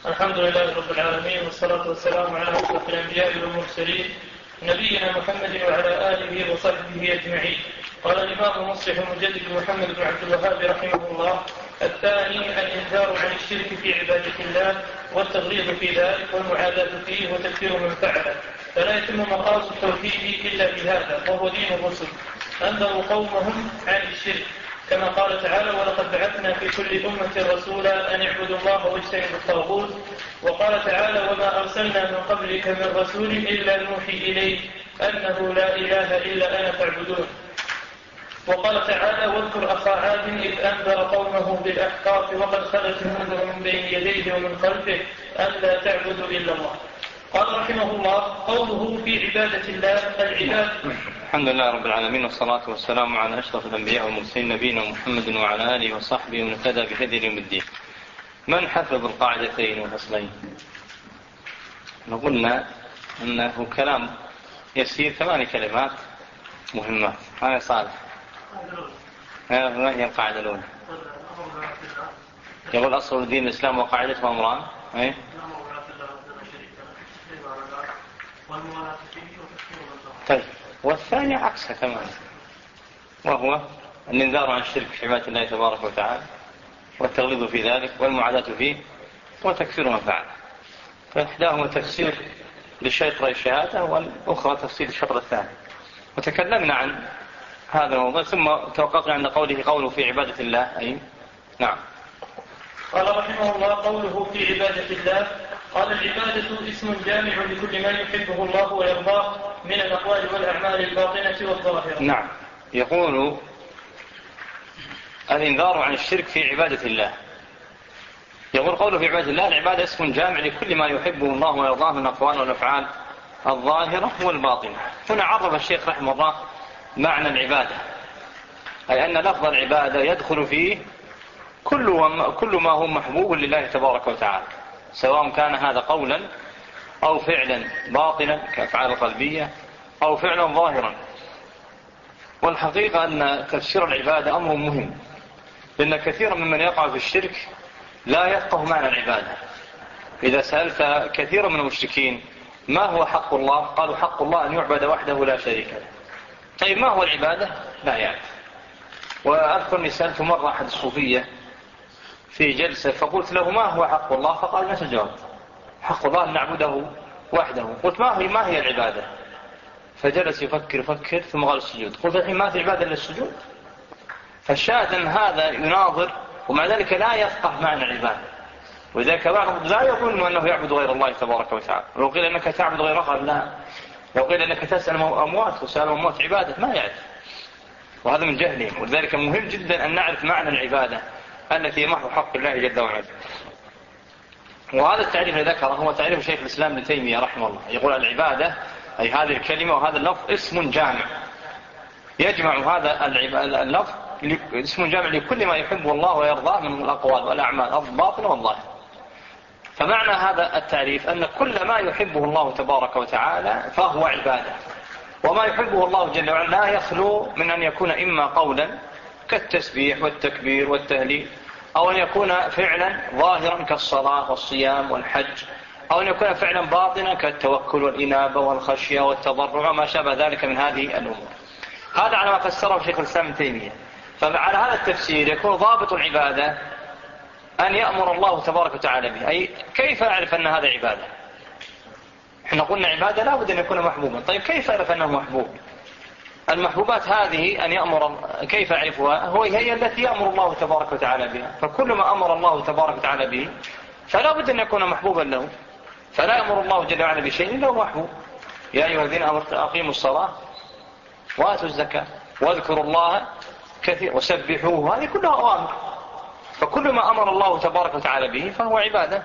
الحمد لله رب العالمين، والصلاة والسلام على أشرف الأنبياء والمرسلين نبينا محمد وعلى آله وصحبه أجمعين. قال الإمام المصلح المجدد محمد بن عبد الوهاب رحمه الله: الثاني الإنذار عن الشرك في عبادة الله والتغليظ في ذلك والمعاداة فيه وتكفير من فعله، فلا يتم مقاصد التوحيد إلا بهذا، وهو دين الرسل. أنذروا قومهم عن الشرك كما قال تعالى: ولقد بعثنا في كل أمة رسولا أن اعبدوا الله واجتنبوا الطاغوت. وقال تعالى: وما أرسلنا من قبلك من رسول إلا نوحي إليه أنه لا إله إلا أنا فاعبدون. وقال تعالى: واذكر أخا عاد إذ أنذر قومه بالأحقاف وقد خلت النذر من بين يديه ومن خلفه ألا تعبدوا إلا الله. قال رحمه الله: قوله في عبادة الله العباد. الحمد لله رب العالمين، والصلاة والسلام على أشرف الأنبياء والمرسلين نبينا محمد وعلى آله وصحبه ومن اهتدى بهديه يوم الدين. من حفظ القاعدتين والأصلين؟ قلنا أنه كلام يسير 8 كلمات مهمة. هذا صالح. ما هي القاعدة الأولى؟ يقول أصل دين الإسلام وقاعدته أمران. طيب، والثاني عكسها تماما، وهو الإنذار عن الشرك في عبادة الله تبارك وتعالى والتغليظ في ذلك والمعاداة فيه وتكفير من فعله. فإحداهما تفسير للشطر الشهادة والأخرى تفسير الشطر الثاني. وتكلمنا عن هذا الموضوع ثم توقفنا عند قوله في عبادة الله. أي نعم. قال رحمه الله: قوله في عبادة الله. قال: العبادة اسم جامع لكل ما يحبه الله ويرضاه من الأقوال والأعمال الباطنة والظاهرة. نعم. يقول الإنذار عن الشرك في عبادة الله. يقول قوله في عبادة الله: العبادة اسم جامع لكل ما يحبه الله ويرضاه من الأقوال والأفعال الظاهرة والباطنة. هنا عرف الشيخ رحمه الله معنى العبادة، أي أن لفظ العبادة يدخل فيه كل ما هو محبوب لله تبارك وتعالى، سواء كان هذا قولا أو فعلا باطنا كأفعال قلبية أو فعلا ظاهرا. والحقيقة أن تفسير العبادة أمر مهم، لأن كثيرا ممن يقع في الشرك لا يفقه معنى العبادة. إذا سألت كثيرا من المشركين ما هو حق الله؟ قالوا: حق الله أن يعبد وحده لا شريك له. طيب، ما هو العبادة؟ لا يعرف. وأذكر أني سألت مرة أحد الصوفية في جلسة فقلت له: ما هو حق الله؟ فقال: نفس الجواب: حق الله أن نعبده وحده. قلت: ما هي العبادة؟ فجلس يفكر ثم قال: السجود. قلت: الحين ما في عبادة إلا السجود؟ فالشاهد أن هذا يناظر ومع ذلك لا يفقه معنى العبادة. وذلك بعضهم لا يظن أنه يعبد غير الله تبارك وتعالى. لو قيل أنك تعبد غير الله، لا. لو قيل أنك تسأل أموات وسأل أموات عبادة، ما يعرف، وهذا من جهلهم. ولذلك مهم جدا أن نعرف معنى العبادة التي محو حق الله جل وعلا. وهذا التعريف الذي ذكره هو تعريف شيخ الإسلام ابن تيمية رحمه الله. يقول: العبادة أي هذه الكلمة وهذا اللفظ اسم جامع يجمع هذا اللفظ اسم جامع لكل ما يحبه الله ويرضاه من الأقوال والأعمال الباطنة والظاهرة. فمعنى هذا التعريف أن كل ما يحبه الله تبارك وتعالى فهو عبادة، وما يحبه الله جل وعلا لا يخلو من أن يكون إما قولا كالتسبيح والتكبير والتهليل، أو أن يكون فعلا ظاهرا كالصلاة والصيام والحج، أو أن يكون فعلا باطنا كالتوكل والإنابة والخشية والتضرع وما شابه ذلك من هذه الأمور. هذا على ما فسره شيخ الإسلام ابن تيمية. فعلى هذا التفسير يكون ضابط العبادة أن يأمر الله تبارك وتعالى به. أي كيف أعرف أن هذا عبادة؟ احنا قلنا عبادة لا بد أن يكون محبوبا. طيب، كيف أعرف أنه محبوب؟ المحبوبات هذه أن يأمر، كيف أعرفها؟ هي التي يأمر الله تبارك وتعالى بها. فكل ما أمر الله تبارك وتعالى به فلا بد أن يكون محبوبا له. فلا يأمر الله جل وعلا بشيء إلا هو محبوب. يا أيها الذين آمنوا أقيموا الصلاة وآتوا الزكاة واذكروا الله كثيرا وسبحوه. هذه كلها أوامر. فكل ما أمر الله تبارك وتعالى به فهو عبادة.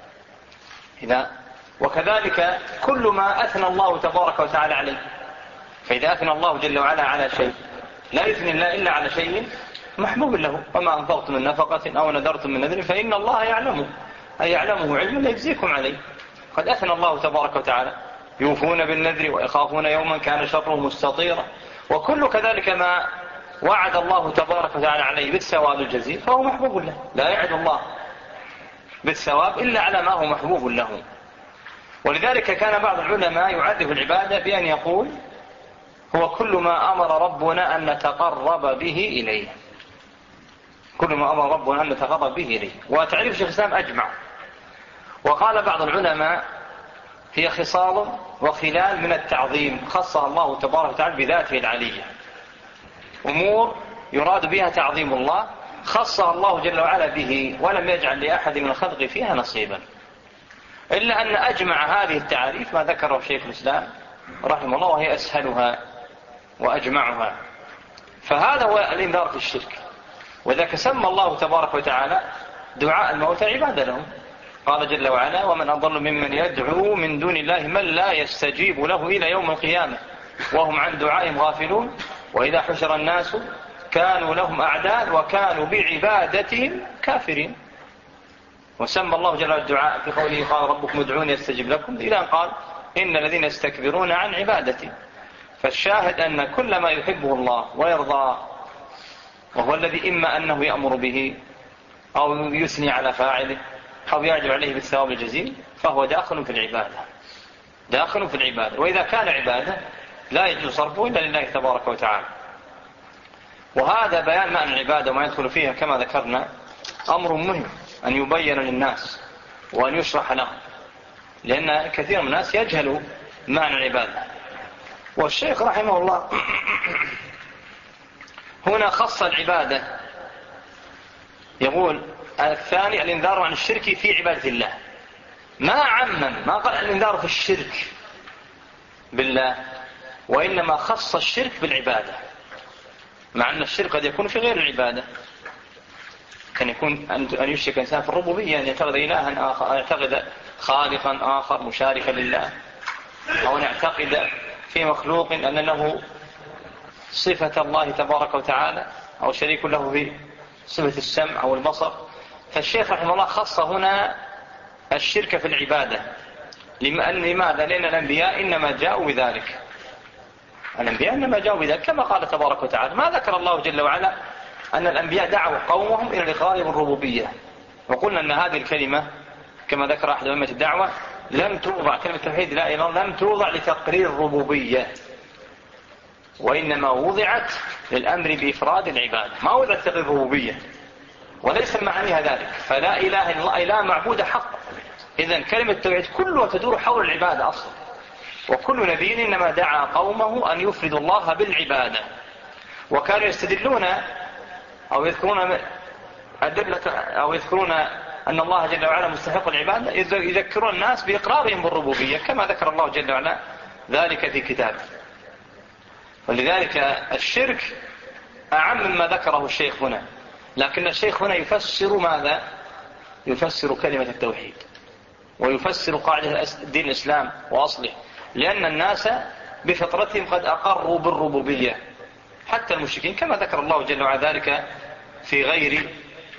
وكذلك كل ما أثنى الله تبارك وتعالى عليه. فإذا أثنى الله جل وعلا على شيء لا يثني الله إلا على شيء محبوب له. وما أنفقتم من نفقة أو نذرتم من نذر فإن الله يعلمه، أي يعلمه علما لا يجزيكم عليه. قد أثنى الله تبارك وتعالى: يوفون بالنذر ويخافون يوما كان شره مستطيرا. وكل كذلك ما وعد الله تبارك وتعالى عليه بالثواب الجزيل فهو محبوب له. لا يعد الله بالثواب إلا على ما هو محبوب له. ولذلك كان بعض العلماء يعرف العبادة بأن يقول هو كل ما أمر ربنا أن نتقرب به إليه، كل ما أمر ربنا أن نتقرب به إليه. وتعريف شيخ الإسلام أجمع. وقال بعض العلماء هي خصال وخلال من التعظيم خصها الله تبارك وتعالى بذاته العلية، أمور يراد بها تعظيم الله خصها الله جل وعلا به، ولم يجعل لأحد من الخلق فيها نصيبا. إلا أن أجمع هذه التعاريف ما ذكره شيخ الإسلام رحمه الله، وهي أسهلها وأجمعها. فهذا هو الإنذار في الشرك. وذاك سمى الله تبارك وتعالى دعاء الموتى عبادة لهم. قال جل وعلا: ومن أضل ممن يدعو من دون الله من لا يستجيب له إلى يوم القيامة وهم عن دعائهم غافلون وإذا حشر الناس كانوا لهم أعداء وكانوا بعبادتهم كافرين. وسمى الله جل وعلا الدعاء في قوله: قال ربكم ادعوني استجب لكم، إلى أن قال: إن الذين يستكبرون عن عبادتي. فالشاهد أن كل ما يحبه الله ويرضى، وهو الذي إما أنه يأمر به أو يثني على فاعله أو يعجب عليه بالثواب الجزيل، فهو داخل في العبادة، داخل في العبادة. وإذا كان عبادة لا يجوز صرفه إلا لله تبارك وتعالى. وهذا بيان معنى العبادة وما يدخل فيها كما ذكرنا أمر مهم أن يبين للناس وأن يشرح لهم، لأن كثير من الناس يجهلوا معنى العبادة. والشيخ رحمه الله هنا خص العبادة، يقول: الثاني الإنذار عن الشرك في عبادة الله. ما عمم، ما قال الإنذار في الشرك بالله، وإنما خص الشرك بالعبادة، مع أن الشرك قد يكون في غير العبادة. كان يكون أن يشرك إنسان في الربوبية، أن يعتقد إلها آخر، أن يعتقد خالقا آخر مشاركا لله، أو أن يعتقد في مخلوق أن له صفة الله تبارك وتعالى أو شريك له في صفة السمع أو البصر. فالشيخ رحمه الله خص هنا الشرك في العبادة. لماذا؟ لأن الأنبياء إنما جاءوا بذلك، الأنبياء إنما جاءوا بذلك كما قال تبارك وتعالى. ما ذكر الله جل وعلا أن الأنبياء دعوا قومهم إلى الإقرار بالربوبية، وقلنا أن هذه الكلمة كما ذكر أحد أئمة الدعوة لم توضع، كلمة التوحيد لا إله إلا الله لم توضع لتقرير الربوبية، وإنما وضعت للأمر بإفراد العبادة، ما وضعت تقرير الربوبية، وليس معانيها ذلك. فلا إله إلا الله إله معبود حق. إذن كلمة التوحيد كلها تدور حول العبادة أصلا، وكل نبي إنما دعا قومه أن يفردوا الله بالعبادة. وكانوا يستدلون أو يذكرون أدلة أو يذكرون أن الله جل وعلا مستحق العبادة، يذكرون الناس بإقرارهم بالربوبية كما ذكر الله جل وعلا ذلك في كتابه. ولذلك الشرك أعم مما ذكره الشيخ هنا، لكن الشيخ هنا يفسر ماذا؟ يفسر كلمة التوحيد، ويفسر قاعدة دين الإسلام وأصله، لأن الناس بفطرتهم قد أقروا بالربوبية، حتى المشركين كما ذكر الله جل وعلا ذلك في غير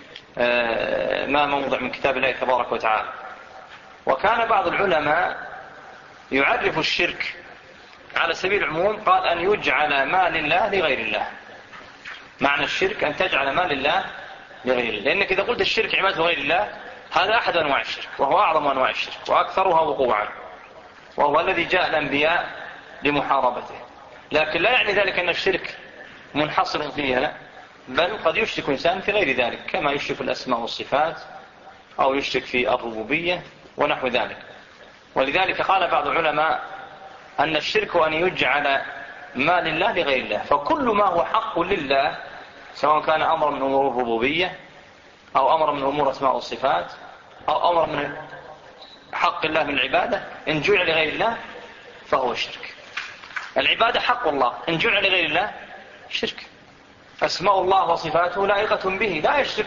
ما موضع من كتاب الله تبارك وتعالى. وكان بعض العلماء يعرف الشرك على سبيل العموم، قال: أن يجعل ما لله لغير الله. معنى الشرك أن تجعل ما لله لغير الله، لأنك إذا قلت الشرك عبادة غير الله هذا أحد أنواع الشرك، وهو أعظم أنواع الشرك وأكثرها وقوعا، وهو الذي جاء الأنبياء لمحاربته. لكن لا يعني ذلك أن الشرك منحصر فيها، لا، بل قد يشرك إنسان في غير ذلك، كما يشرك الأسماء والصفات أو يشرك في الربوبية ونحو ذلك. ولذلك قال بعض العلماء أن الشرك أن يجعل ما لله لغير الله. فكل ما هو حق لله، سواء كان أمر من أمور الربوبية أو أمر من أمور أسماء والصفات أو أمر من حق الله من العبادة، إن جعل لغير الله فهو شرك. العبادة حق الله، إن جعل لغير الله شرك. أسماء الله وصفاته لائقة به،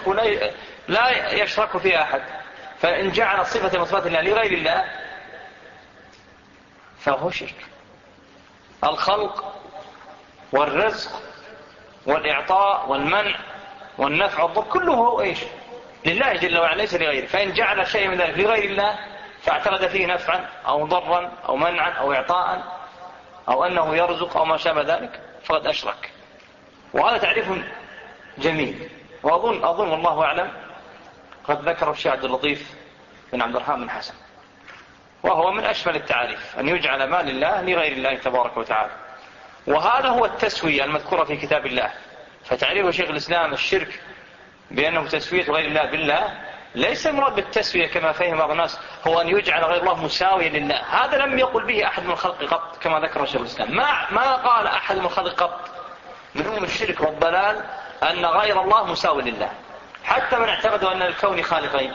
لا يشرك فيها أحد. فإن جعل صفة وصفات الله لغير الله فهو شرك. الخلق والرزق والإعطاء والمنع والنفع والضر كله هو إيش؟ لله جل وعلا، ليس لغيره. فإن جعل شيء من ذلك لغير الله فاعتقد فيه نفعا أو ضرا أو منعا أو إعطاء أو أنه يرزق أو ما شابه ذلك فقد أشرك. وهذا تعريف جميل، وأظن والله أعلم قد ذكر الشيخ عبد اللطيف بن عبد الرحمن بن حسن، وهو من أشمل التعريف أن يجعل ما لله لغير الله تبارك وتعالى. وهذا هو التسوية المذكورة في كتاب الله. فتعريف شيخ الإسلام الشرك بأنه تسوية غير الله بالله، ليس المراد بالتسوية كما فهم بعض الناس هو أن يجعل غير الله مساويا لله. هذا لم يقل به أحد من الخلق قط كما ذكر شيخ الإسلام. ما قال أحد من الخلق قط من هم الشرك والضلال أن غير الله مساوي لله، حتى من اعتقدوا أن الكون خالقين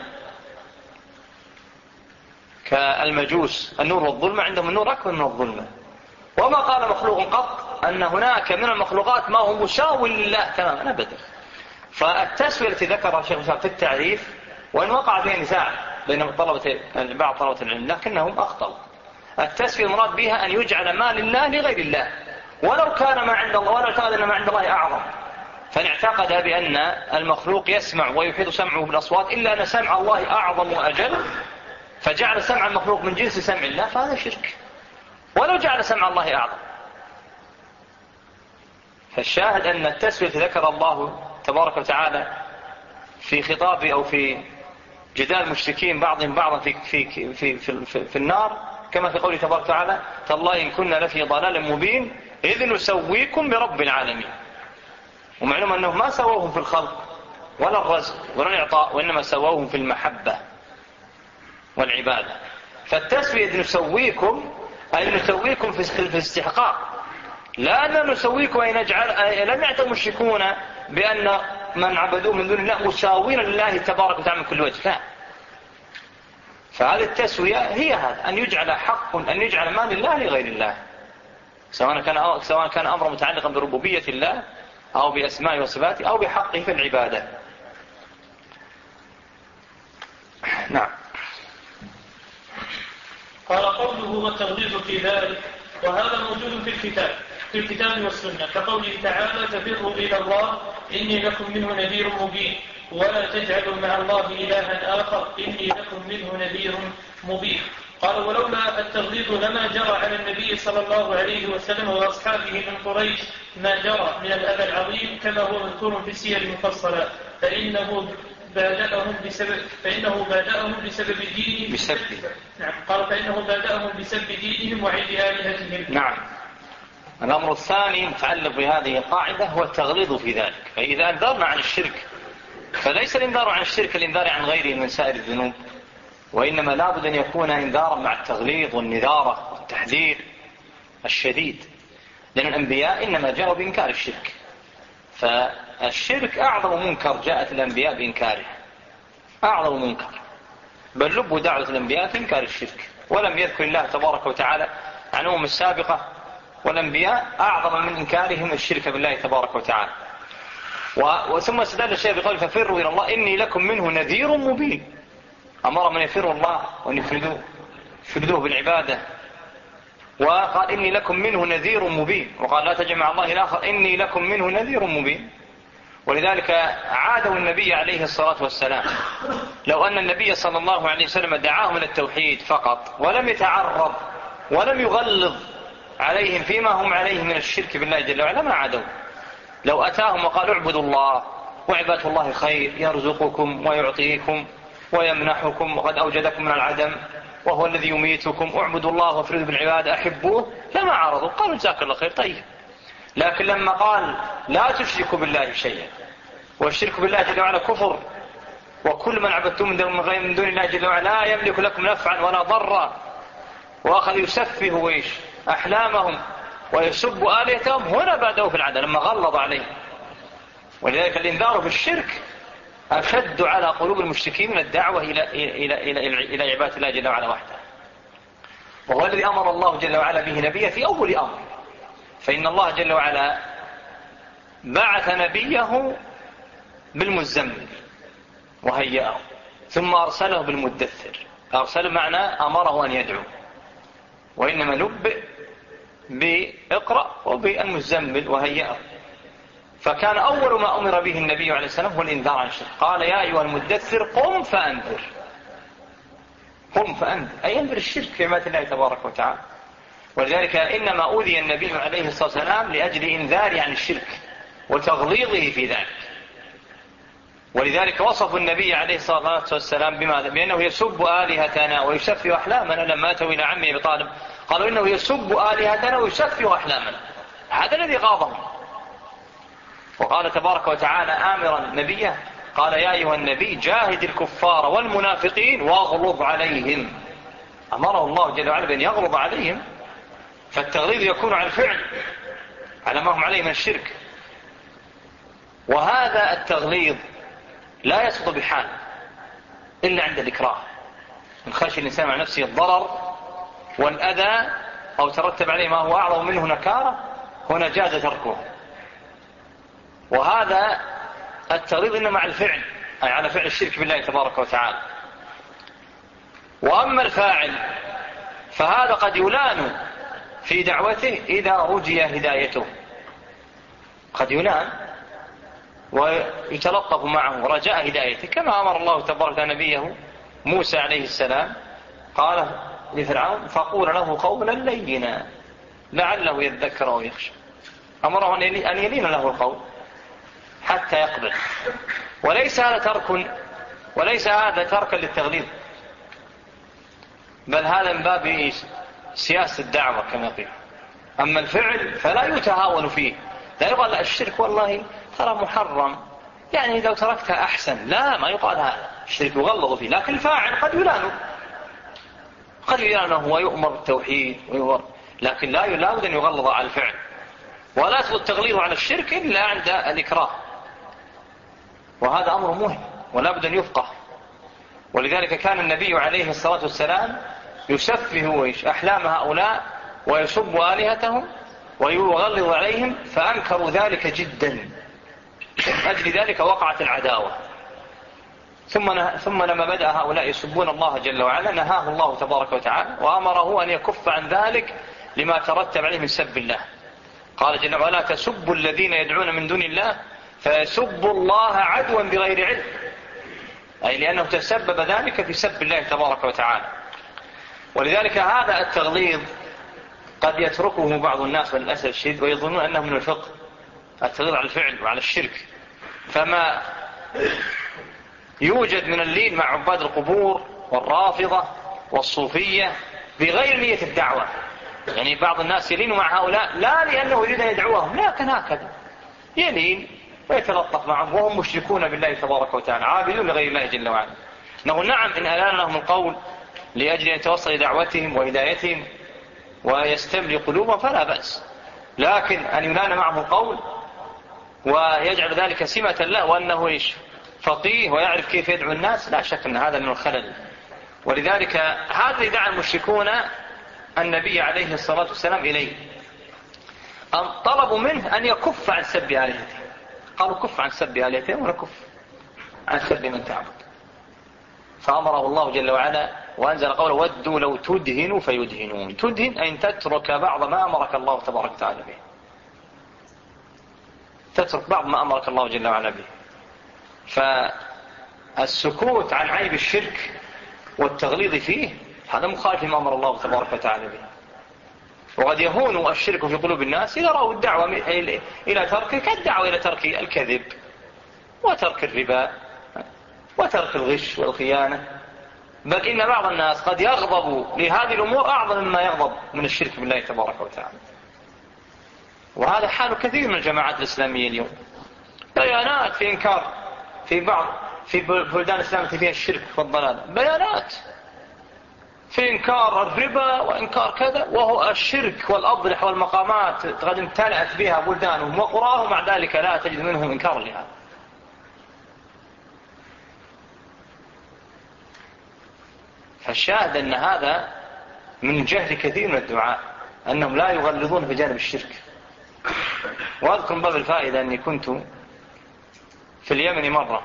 كالمجوس، النور والظلمة، عندهم النور أكبر من الظلمة. وما قال مخلوق قط أن هناك من المخلوقات ما هو مساوي لله تماما أبدا. فالتسوية التي ذكرها الشيخ الإسلام في التعريف، وإن وقع فيها نزاع بين بعض طلبة العلم لكنهم أخطأوا. التسوية المراد بها أن يجعل ما لله لغير الله، ولو كان ما عند الله، ولو اعتقد أن ما عند الله أعظم. فإن اعتقد بأن المخلوق يسمع ويحيط سمعه بالأصوات إلا أن سمع الله أعظم وأجل، فجعل سمع المخلوق من جنس سمع الله، فهذا شرك ولو جعل سمع الله أعظم. فالشاهد أن التسوية ذكر الله تبارك وتعالى في خطاب أو في جدال المشركين بعضهم بعضا في النار، كما في قوله تبارك وتعالى: تالله إن كنا لفي ضلال مبين إذ نسويكم برب العالمين. ومعلوم أنه ما سووهم في الخلق ولا الرزق ولا الإعطاء، وإنما سووهم في المحبة والعبادة. فالتسوية نسويكم أي نسويكم في الاستحقاق، لا أن نسويكم أي نجعل. لم يعتقد المشركون بأن من عبدوه من دون الله مساوين لله تبارك وتعالى من كل وجه، لا. فهذه التسوية هي هذا، أن يجعل حق، أن يجعل ما لله لغير الله، سواء كان أمر متعلقا بربوبية الله أو بأسماء وصفاته أو بحقه في العبادة. نعم. قال قوله والتغليظ في ذلك، وهذا موجود في الكتاب والسنة، كقوله تعالى: ففروا إلى الله إني لكم منه نذير مبين، ولا تجعلوا مع الله إلها آخر إني لكم منه نذير مبين. قال: ولولا التغليظ لما جرى على النبي صلى الله عليه وسلم وأصحابه من قريش ما جرى من الأذى العظيم، كما هو مذكور في السير المفصلة، فإنه بادأهم بسبب دينهم. نعم. قال: فإنه بادأهم بسبب دينهم وعيد آلهتهم. نعم. الأمر الثاني متعلق بهذه القاعدة هو التغليظ في ذلك. فإذا أنذرنا عن الشرك فليس الإنذار عن الشرك الإنذار عن غيره من سائر الذنوب، وإنما لابد أن يكون إنذارا مع التغليظ والنذارة والتحذير الشديد، لأن الأنبياء إنما جاءوا بإنكار الشرك. فالشرك أعظم منكر جاءت الأنبياء بإنكاره، أعظم منكر، بل لب دعوة الأنبياء في إنكار الشرك. ولم يذكر الله تبارك وتعالى عن أمم السابقة والأنبياء أعظم من إنكارهم الشرك بالله تبارك وتعالى. وثم استدل الشيء بقول: ففروا إلى الله إني لكم منه نذير مبين. أمر من يفروا الله وأن يفردوه بالعبادة، وقال: إني لكم منه نذير مبين، وقال: لا تجمع الله الآخر إني لكم منه نذير مبين. ولذلك عادوا النبي عليه الصلاة والسلام. لو أن النبي صلى الله عليه وسلم دعاهم إلى التوحيد فقط ولم يتعرض ولم يغلظ عليهم فيما هم عليه من الشرك بالله جل وعلا ما عادوا. لو أتاهم وقالوا: اعبدوا الله وعبادة الله خير، يرزقكم ويعطيكم ويمنحكم وقد أوجدكم من العدم وهو الذي يميتكم، اعبدوا الله وافردوا بالعبادة أحبوه، لما عارضوا، قالوا: جزاك الله خير. طيب. لكن لما قال: لا تشركوا بالله شيئا، والشرك بالله جل وعلا كفر، وكل من عبدتم من دون الله جل وعلا لا يملك لكم نفعا ولا ضرا، وأخذ يسفه أحلامهم ويسب آلهتهم، هنا بدأوا في العدل لما غلظ عليه. ولذلك الإنذار بالشرك أشد على قلوب المشركين من الدعوة إلى عبادة الله جل وعلا وحده، وهو الذي أمر الله جل وعلا به نبيه في أول أمر. فإن الله جل وعلا بعث نبيه بالمزمل وهيئه، ثم أرسله بالمدثر. أرسله معنى أمره أن يدعو، وإنما نبئ بإقرأ وبالمزمل وهيئه. فكان أول ما أمر به النبي عليه السلام هو الإنذار عن الشرك. قال: يا أيها المدثر قم فأنذر. قم فأنذر أي أنذر الشرك في عبادة الله تبارك وتعالى. ولذلك إنما أوذي النبي عليه الصلاة والسلام لأجل إنذاره عن الشرك وتغليظه في ذلك. ولذلك وصفوا النبي عليه الصلاة والسلام بماذا؟ بأنه يسب آلهتنا ويسفه أحلامنا. لما أتوا إلى عمه أبي طالب قالوا إنه يسب آلهتنا ويسفه أحلامنا. هذا الذي غاضهم. وقال تبارك وتعالى آمرا نبيه قال يا أيها النبي جاهد الكفار والمنافقين واغلظ عليهم. أمره الله جل وعلا بأن يغلظ عليهم. فالتغليظ يكون على الفعل على ما هم عليه من الشرك. وهذا التغليظ لا يسقط بحال إلا عند الإكراه، من خشي الإنسان مع نفسه الضرر والأذى أو ترتب عليه ما هو أعظم منه نكارة، هنا جاز تركه. وهذا التغليظ إنما مع الفعل، أي على فعل الشرك بالله تبارك وتعالى. وأما الفاعل فهذا قد يلان في دعوته إذا رجي هدايته، قد يلان ويتلطف معه رجاء هدايته، كما أمر الله تبارك نبيه موسى عليه السلام قال لفرعون فقول له قولا لينا لعله يذكر أو يخشى. أمره أن يلين له القول حتى يقبل. وليس هذا تركا للتغليظ، بل هذا من باب سياسة الدعوة كما قيل. أما الفعل فلا يتهاون فيه، لا يقال الشرك والله ترى محرم يعني لو تركتها أحسن، لا، ما يقال هذا. الشرك يغلظ فيه، لكن الفاعل قد يلانه ويؤمر بالتوحيد ويؤمر، لكن لا بد أن يغلظ على الفعل. ولا يسقط التغليظ على الشرك إلا عند الإكراه، وهذا أمر مهم ولا بد أن يفقه. ولذلك كان النبي عليه الصلاة والسلام يسفه أحلام هؤلاء ويسب آلهتهم ويغلظ عليهم، فأنكروا ذلك جدا. من أجل ذلك وقعت العداوة. ثم لما بدأ هؤلاء يسبون الله جل وعلا نهاه الله تبارك وتعالى وأمره أن يكف عن ذلك لما ترتب عليه من سب الله. قال جل وعلا تسبوا الذين يدعون من دون الله فيسبوا الله عدوا بغير علم، أي لأنه تسبب ذلك في سب الله تبارك وتعالى. ولذلك هذا التغليظ قد يتركه بعض الناس للأسف الشديد ويظنون أنه من الفقه، التغليظ على الفعل وعلى الشرك. فما يوجد من اللين مع عباد القبور والرافضة والصوفية بغير نية الدعوة، يعني بعض الناس يلين مع هؤلاء لا لأنه يريد أن يدعوهم، لكن هكذا يلين ويتلطف معهم وهم مشركون بالله تبارك وتعالى عابدون لغير الله جل وعلا. نعم إن ألان لهم القول لأجل أن يتوصل لدعوتهم وهدايتهم ويستملي قلوبهم فلا بأس، لكن أن يلان معهم القول ويجعل ذلك سمة له وأنه فقيه ويعرف كيف يدعو الناس، لا شك أن هذا من الخلل. ولذلك هذا دعا المشركون النبي عليه الصلاة والسلام إليه، طلبوا منه أن يكف عن سب آلهتهم. قالوا كف عن سب آلهتهم ونكف عن سب من تعبد. فأمره الله جل وعلا وأنزل قوله ودوا لو تدهنوا فيدهنون. تدهن أن تترك بعض ما أمرك الله تبارك وتعالى به، تترك بعض ما أمرك الله جل وعلا به. فالسكوت عن عيب الشرك والتغليظ فيه هذا مخالف ما أمر الله تبارك وتعالى به. وقد يهون الشرك في قلوب الناس إذا رأوا الدعوة إلى ترك كالدعوة إلى ترك الكذب وترك الربا وترك الغش والخيانة. بل إن بعض الناس قد يغضب لهذه الأمور أعظم مما يغضب من الشرك بالله تبارك وتعالى. وهذا حال كثير من الجماعات الإسلامية اليوم، بيانات في إنكار في بلدان الإسلام فيها الشرك والضلال، بيانات في إنكار الربا وإنكار كذا، وهو الشرك والأضرح والمقامات قد امتلأت بها بلدانهم وقراهم، مع ذلك لا تجد منهم إنكار لهذا. فالشاهد أن هذا من جهل كثير من الدعاء أنهم لا يغلظون في جانب الشرك. وأذكر باب الفائدة أني كنت في اليمن مرة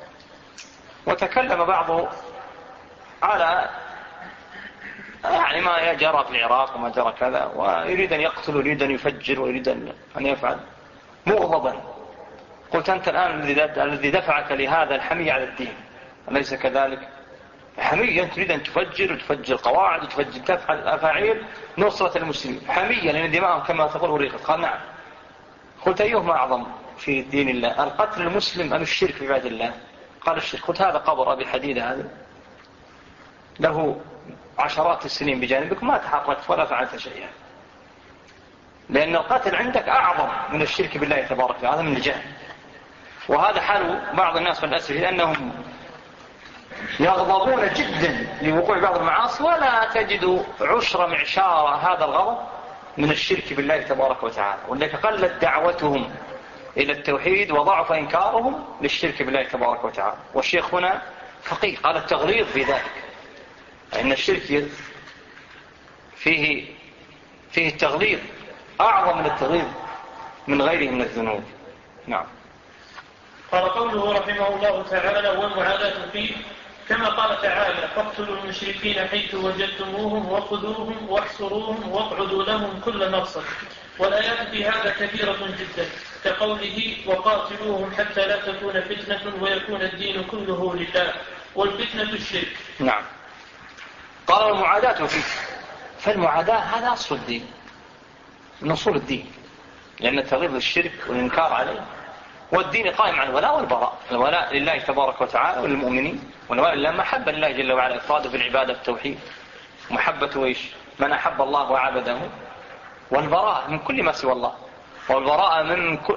وتكلم بعضه على يعني ما جرى في العراق وما جرى كذا، ويريد أن يقتل ويريد أن يفجر ويريد أن يفعل مغضبا. قلت أنت الآن الذي دفعك لهذا الحمية على الدين، أليس كذلك؟ حمية تريد أن تفجر وتفجر قواعد وتفجر تفعل أفاعيل نصرة المسلمين، حمية لأن دماءهم كما تقول ريقت. قال نعم. قلت أيهما أعظم في دين الله، القتل المسلم أم الشرك في عباد الله؟ قال الشيخ قلت هذا قبر أبي حديدة هذا له عشرات السنين بجانبك ما تحركت ولا فعلت شيئا، لأن القتل عندك أعظم من الشرك بالله تبارك وتعالى، هذا من الجهل. وهذا حال بعض الناس للأسف، لأنهم يغضبون جدا لوقوع بعض المعاصي ولا تجد عشر معشار هذا الغضب من الشرك بالله تبارك وتعالى، ولذلك قلت دعوتهم إلى التوحيد وضعف إنكارهم للشرك بالله تبارك وتعالى. والشيخ هنا فقيه قال التغليظ في ذلك، إن الشرك فيه التغليظ أعظم من التغليظ من غيره من الذنوب. نعم. قال قوله رحمه الله تعالى والمعاداة فيه كما قال تعالى فاقتلوا المشركين حيث وجدتموهم وخذوهم واحصروهم واقعدوا لهم كل مرصد. والآيات في هذا كثيرة جدا كقوله وقاتلوهم حتى لا تكون فتنة ويكون الدين كله لله والفتنة الشرك. نعم. قال المعاداة فيه، فالمعاداة هذا أصل الدين من أصول الدين، لأن تغليظ الشرك والإنكار عليه، والدين قائم على الولاء والبراء. الولاء لله تبارك وتعالى وللمؤمنين، والولاء لله محبة لله جل وعلا، إفراده بالعبادة التوحيد، محبة إيش من أحب الله وعبده، والبراء من كل ما سوى الله، والبراء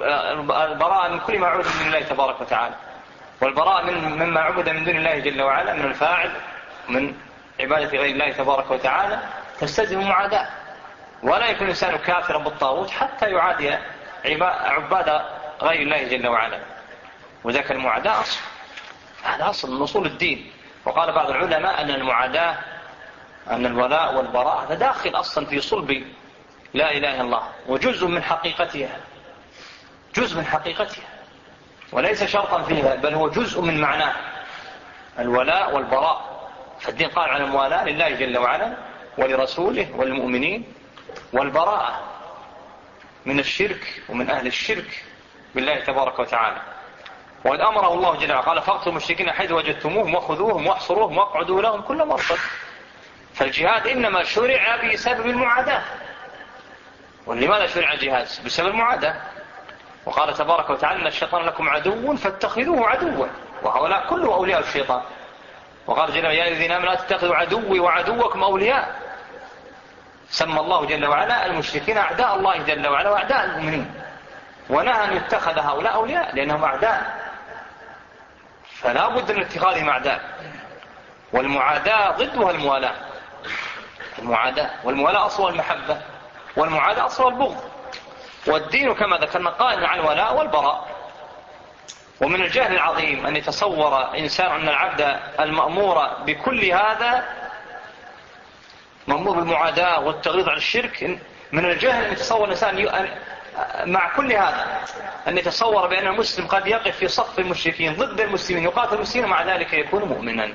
من كل ما عبد من الله تبارك وتعالى، والبراء مما عبد من دون الله جل وعلا من الفاعل من عبادة غير الله تبارك وتعالى، تستلزم معاداة. ولا يكون الإنسان كافرا بالطاغوت حتى يعادي عباد غير الله جل وعلا، وذاك المعاداة أصل، هذا أصل من أصول الدين. وقال بعض العلماء أن المعاداة أن الولاء والبراء هذا داخل أصلا في صلب لا إله إلا الله، وجزء من حقيقتها، جزء من حقيقتها وليس شرطا فيها، بل هو جزء من معناه الولاء والبراء. فالدين قال على الموالاة لله جل وعلا ولرسوله والمؤمنين، والبراءة من الشرك ومن أهل الشرك بالله تبارك وتعالى. وقد أمره الله جل وعلا قال فاقتلوا المشركين حيث وجدتموهم وخذوهم واحصروهم واقعدوا لهم كل مرصد. فالجهاد إنما شرع بسبب المعاداة. ولماذا شرع الجهاد؟ بسبب المعاداة. وقال تبارك وتعالى إن الشيطان لكم عدو فاتخذوه عدوا، وهؤلاء كله أولياء الشيطان. وقال جل وعلا يا الذين آمنوا لا تتخذوا عدوي وعدوكم أولياء. سمى الله جل وعلا المشركين أعداء الله جل وعلا وأعداء المؤمنين، ونهى أن يتخذ هؤلاء أولياء لأنهم أعداء، فلا بد من اتخاذهم أعداء. والمعاداة ضدها الموالاة. المعاداة والموالاة أصل المحبة، والمعاداة أصل البغض. والدين كما ذكرنا قائم على الولاء والبراء. ومن الجهل العظيم أن يتصور إنسان أن العبد المأمور بكل هذا، مأمور بالمعاداة والتغليظ على الشرك، من الجهل أن يتصور الإنسان مع كل هذا أن يتصور بأن المسلم قد يقف في صف المشركين ضد المسلمين يقاتل المسلمين ومع ذلك يكون مؤمنا.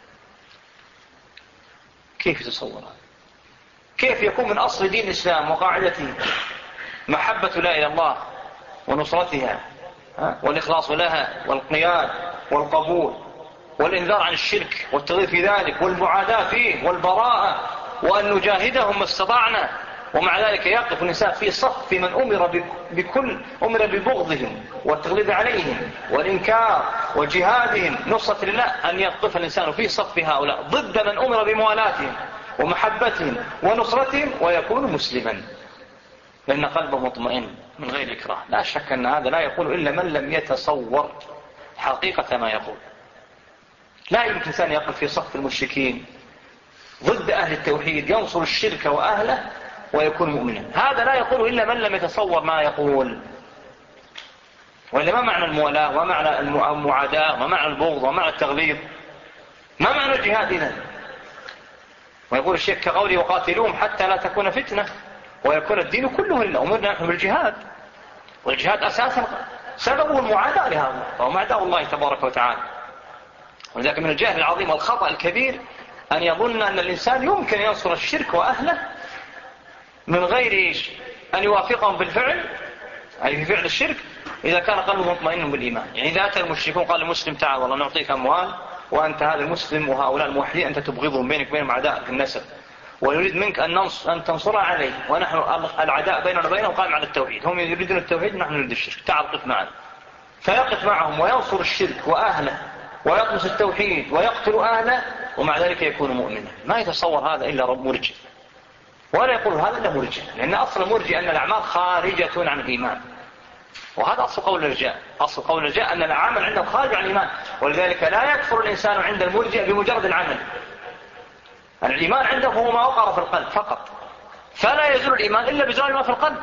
كيف يتصور؟ كيف يكون من أصل دين الإسلام وقاعدته محبة لا إله إلا الله ونصرتها والإخلاص لها والقياد والقبول والإنذار عن الشرك والتغليظ في ذلك والمعاداة فيه والبراءة وأن نجاهدهم ما استطعنا، ومع ذلك يقف الإنسان في صف من أمر ببغضهم والتغليظ عليهم والإنكار وجهادهم نصرة لله، أن يقف الإنسان في صف هؤلاء ضد من أمر بموالاتهم ومحبتهم ونصرتهم ويكون مسلما، لأن قلبه مطمئن من غير إكراه. لا شك أن هذا لا يقول إلا من لم يتصور حقيقة ما يقول. لا يمكن إنسان يقف في صف المشركين ضد أهل التوحيد ينصر الشرك وأهله ويكون مؤمنا، هذا لا يقول إلا من لم يتصور ما يقول. وإلا ما معنى الموالاة ومعنى المعاداة ومعنى البغض ومعنى التغليظ؟ ما معنى الجهاد إذن؟ ويقول الشيخ كقوله وقاتلوهم حتى لا تكون فتنة ويكون الدين كله لله. أمرنا نحن بالجهاد، والجهاد أساسا سببه المعاداة لهؤلاء وهم أعداء الله تبارك وتعالى. ولذلك من الجهل العظيم والخطأ الكبير أن يظن أن الإنسان يمكن ينصر الشرك وأهله من غير أن يوافقهم بالفعل، أي في فعل الشرك، إذا كان قلبه مطمئن بالإيمان. يعني إذا أتى المشركون قال المسلم تعال والله نعطيك أموال وأنت هذا المسلم وهؤلاء الموحدين أنت تبغضهم بينك وبينهم أعداء في النسب، ويريد منك أن تنصر عليه، ونحن العداء بيننا وبينهم قائم على التوحيد، هم يريدون التوحيد ونحن نريد الشرك، تعال قف معنا. فيقف معهم وينصر الشرك وأهله ويطمس التوحيد ويقتل أهله ومع ذلك يكون مؤمنا. ما يتصور هذا إلا رب مرجئ، ولا يقول هذا إلا مرجئ، لأن أصل المرجئ أن الأعمال خارجة عن الإيمان، وهذا أصل قول الرجاء. أصل قول الرجاء أن العمل عنده خارج عن الإيمان، ولذلك لا يكفر الإنسان عند المرجئ بمجرد العمل. الإيمان عنده هو ما وقر في القلب فقط، فلا يزول الإيمان إلا بزوال ما في القلب.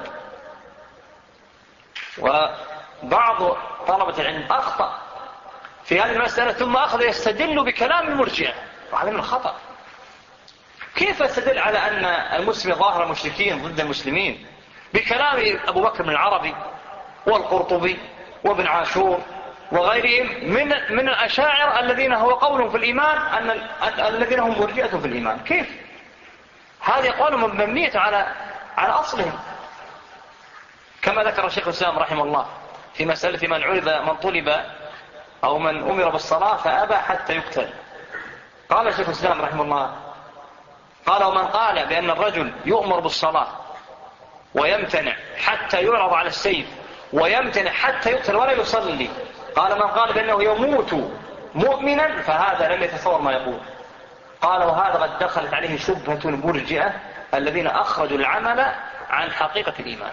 وبعض طلبة العلم أخطأ في هذه المسألة ثم أخذ يستدل بكلام المرجئة، وهذا من الخطأ. كيف يستدل على أن المسلم ظاهر المشركين ضد المسلمين بكلام أبو بكر بن العربي والقرطبي وابن عاشور وغيرهم من الأشاعر الذين هو قولهم في الإيمان الذين هم مرجئة في الإيمان؟ كيف؟ هذه أقوال مبنية على أصلهم، كما ذكر الشيخ الإسلام رحمه الله في مسألة من طلب أو من أمر بالصلاة فأبى حتى يقتل. قال الشيخ الإسلام رحمه الله، قال: ومن قال بأن الرجل يؤمر بالصلاة ويمتنع حتى يعرض على السيف ويمتنع حتى يقتل ولا يصلي، قال: من قال بأنه يموت مؤمنا فهذا لم يتصور ما يقول. قال: وهذا قد دخلت عليه شبهة المرجئة الذين أخرجوا العمل عن حقيقة الإيمان.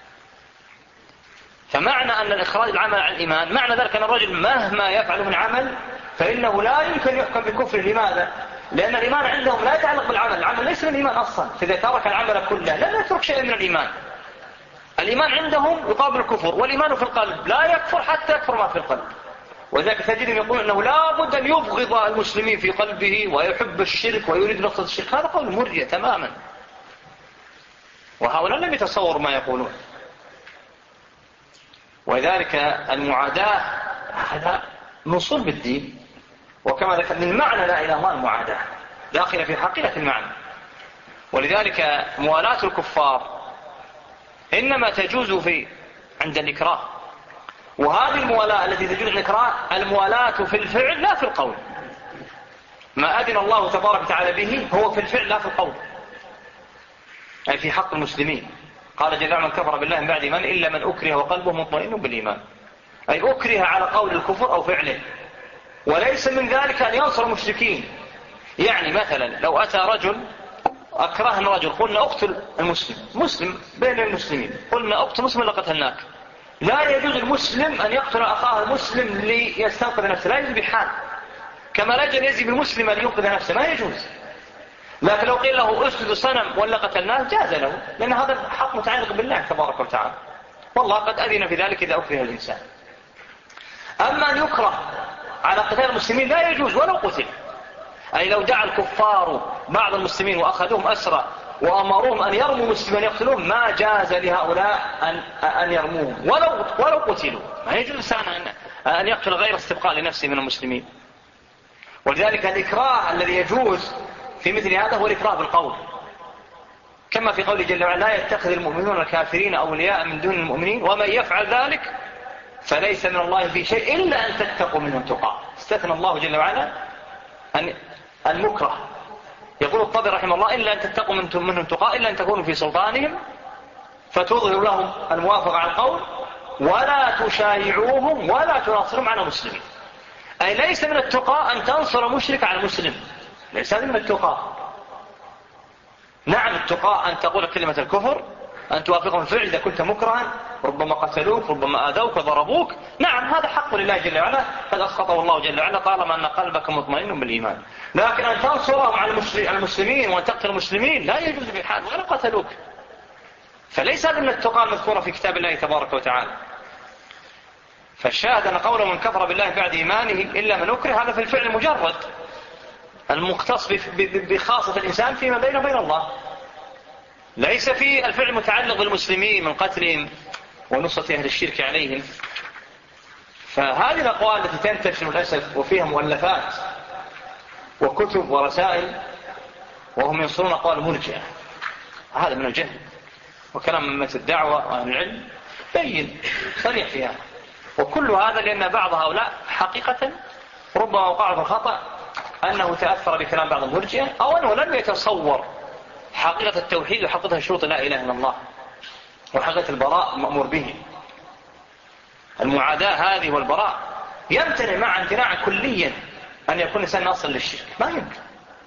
فمعنى أن الإخراج العمل عن الإيمان معنى ذلك أن الرجل مهما يفعل من عمل فإنه لا يمكن يحكم بكفر. لماذا؟ لأن الإيمان عندهم لا يتعلق بالعمل، العمل ليس من الإيمان أصلا، فإذا ترك العمل كله لم يترك شيئا من الإيمان. الإيمان عندهم يقابل الكفر، والإيمان في القلب لا يكفر حتى يكفر ما في القلب. وذلك تجدهم يقول أنه لا بد أن يبغض المسلمين في قلبه ويحب الشرك ويريد نقطة الشرك. هذا قول مرجئ تماما، وهؤلاء لم يتصوروا ما يقولون. ولذلك المعاداة هذا من صلب الدين، وكما ذكر من معنى لا إله إلا الله المعاداة داخل في حقيقة المعنى. ولذلك موالاة الكفار إنما تجوز عند الإكراه، وهذه الموالاة التي تجوز عند الإكراه الموالاة في الفعل لا في القول. ما أذن الله تبارك وتعالى به هو في الفعل لا في القول، أي في حق المسلمين. قال جل وعلا: من كفر بالله من بعد إيمان إلا من أكره وقلبه مطمئن بالإيمان، أي أكره على قول الكفر أو فعله، وليس من ذلك أن ينصر المشركين. يعني مثلا لو أتى رجل أكرهنا رجل، قلنا أقتل مسلم بين المسلمين، قلنا أقتل مسلم لقتلناك، لا يجوز المسلم أن يقتل أخاه المسلم ليستنقذ نفسه، لا يجوز بحال، كما لا يجوز بالمسلم أن ينقذ نفسه، ما يجوز. لكن لو قيل له اسجد صنم ولا قتلناه جاز له، لأن هذا حق متعلق بالله تبارك وتعالى، والله قد أذن في ذلك إذا أكره الإنسان. أما أن يكره على قتال المسلمين لا يجوز ولو قتل، أي لو دعا الكفار بعض المسلمين وأخذوهم أسرى وأمروهم أن يرموا مسلمين يقتلون ما جاز لهؤلاء أن يرموهم ولو قتلوا. ما يجوز الإنسان أن يقتل غير استبقاء لنفسه من المسلمين. ولذلك الإكراه الذي يجوز في مثل هذا هو الإكراه بالقول، كما في قوله جل وعلا: لا يتخذ المؤمنون الكافرين أولياء من دون المؤمنين ومن يفعل ذلك فليس من الله في شيء إلا أن تتقوا منهم تقى. استثنى الله جل وعلا المكره. يقول الطبري رحمه الله: إلا أن تتقوا منهم تقى إلا أن تكونوا في سلطانهم فتظهر لهم الموافقة على القول ولا تشايعوهم ولا تناصرهم على مسلمين. أي ليس من التقى أن تنصر مشرك على المسلم، ليس هذا من التقى. نعم التقى أن تقول كلمة الكفر، أن توافقهم فعل إذا كنت مكرها، ربما قتلوك ربما آذوك وضربوك، نعم هذا حق لله جل وعلا قد أسقطه الله جل وعلا طالما أن قلبك مطمئن بالإيمان. لكن أن تنصرهم على المسلمين وأن تقتل المسلمين لا يجوز بحال ولا قتلوك. فليس هذا من التقى المذكورة في كتاب الله تبارك وتعالى. فالشاهد أن قوله: من كفر بالله بعد إيمانه إلا من أكره، هذا في الفعل مجرد المختص بخاصة الإنسان فيما بينه وبين الله، ليس في الفعل متعلق بالمسلمين من قتلهم ونصرة أهل الشرك عليهم. فهذه الأقوال التي تنتشر للأسف وفيها مؤلفات وكتب ورسائل وهم ينصرون أقوال مرجئة، هذا من الجهل، وكلام من الدعوة وأهل العلم بين صريح فيها. وكل هذا لأن بعض هؤلاء حقيقة ربما وقعوا في الخطأ أنه تأثر بكلام بعض المرجئة، أو أنه لم يتصور حقيقة التوحيد وحقيقة شروط لا إله إلا الله وحقيقة البراء المأمور به. المعاداة هذه والبراء يمتنع مع امتناعا كليا أن يكون الإنسان ناصر للشرك، ما يمكن.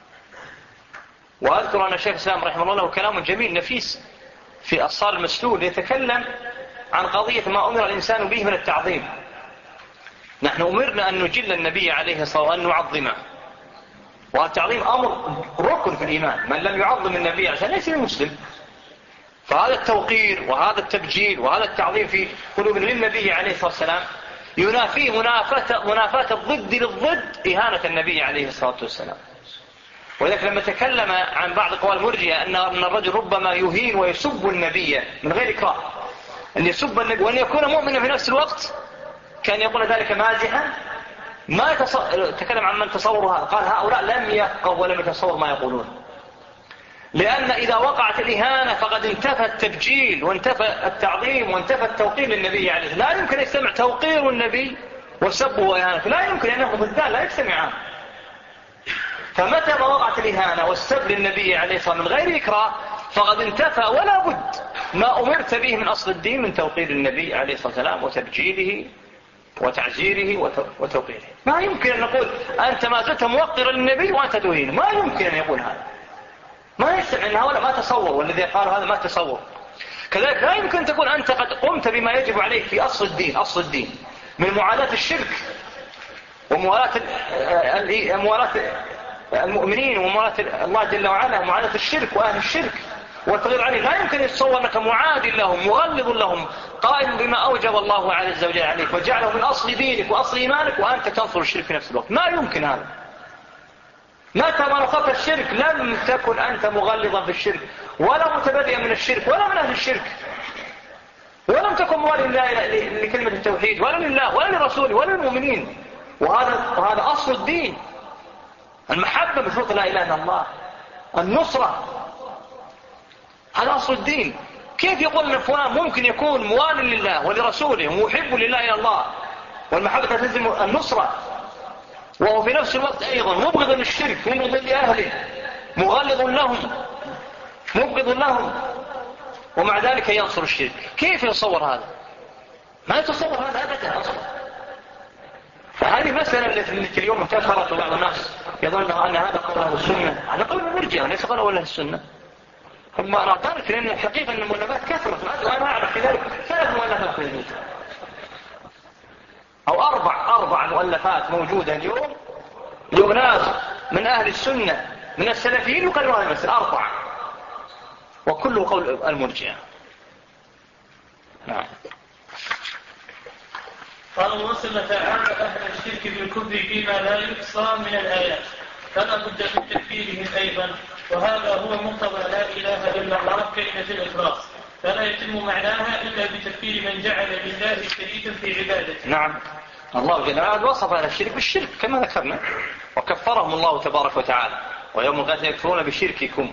وأذكر أن الشيخ الإسلام رحمه الله له كلام جميل نفيس في الصار المسلول يتكلم عن قضية ما أمر الإنسان به من التعظيم. نحن أمرنا أن نجل النبي عليه الصلاة والسلام وأن نعظمه، والتعظيم أمر ركن في الإيمان، من لم يعظم النبي عشان ليس مسلم. فهذا التوقير وهذا التبجيل وهذا التعظيم في قلوب للنبي عليه الصلاة والسلام ينافيه منافاة الضد للضد إهانة النبي عليه الصلاة والسلام. ولذلك لما تكلم عن بعض أقوال المرجئة أن الرجل ربما يهين ويسب النبي من غير إكراه، أن يسب النبي وأن يكون مؤمنا في نفس الوقت، كان يقول ذلك مازحا، ما تكلم عن من تصوروا هذا، قال هؤلاء لم يفقهوا ولم يتصوروا ما يقولون. لأن إذا وقعت الإهانة فقد انتفى التبجيل وانتفى التعظيم وانتفى التوقير للنبي عليه. لا يمكن يجتمع توقير النبي وسبه وإهانته، لا يمكن أنه ضدان، لا يجتمعان. فمتى ما وقعت الإهانة والسب للنبي عليه الصلاة والسلام من غير إكراه فقد انتفى ولا بد ما أمرت به من أصل الدين من توقير النبي عليه الصلاة والسلام وتبجيله وتعزيره وتوقيره. ما يمكن أن نقول أنت ما زلت موقرا للنبي وأنت تهينه، ما يمكن أن يقول هذا، ما يستمع أن هؤلاء ما تصور، والذي قال هذا ما تصور. كذلك لا يمكن أن تقول أنت قد قمت بما يجب عليك في أصل الدين من معاداة الشرك وموالاة المؤمنين وموالاة الله جل وعلا ومعاداة الشرك وأهل الشرك والتغير عليه. لا يمكن يتصور أنك معاد لهم مغلظ لهم قائم بما أوجب الله عز وجل عليك وجعله من أصل دينك وأصل إيمانك وأنت تنصر الشرك في نفس الوقت. ما يمكن هذا. متى ما نصرت الشرك لم تكن أنت مغلظا في الشرك ولا متبرئا من الشرك ولا من أهل الشرك، ولم تكن مواليا لكلمة التوحيد ولا لله ولا لرسوله ولا للمؤمنين. وهذا أصل الدين. المحبة بشروط لا إله إلا الله، النصرة، هذا أصل الدين. كيف يقول أن فلان ممكن يكون موالي لله ولرسوله ومحب لله إلى الله والمحبة تلزم النصرة وهو في نفس الوقت أيضا مبغض للشرك مبغض لأهله مغلظ مبغض لهم ومع ذلك ينصر الشرك؟ كيف يتصور هذا؟ ما يتصور هذا أبدا أصلا. فهذه مسألة التي اليوم انتشرت بعض الناس يظن أن هذا قول أهل السنة، هذا قول المرجئة ليس قول أهل السنة. هم أعترف لأن الحقيقة أن المؤلفات كثرت، وأنا أعرف في ذلك 3 مؤلفات في الموت أو 4 مؤلفات موجودة اليوم لأناس من أهل السنة من السلفيين يقالوا هذه المسألة 4 وكله قول المرجئة. نعم. قال الله تعالى أهل الشرك بالكفر فيما لا يحصى من الآيات فلا بد من تكفيرهم أيضا، وهذا هو مقتضى لا إله إلا الله كلمة الإخلاص، فلا يتم معناها إلا بتكفير من جعل لله شريكا في عبادته. نعم. الله جل وعلا وصف أهل الشرك بالشرك كما ذكرنا وكفرهم الله تبارك وتعالى ويوم القيامة يكفرون بشرككم.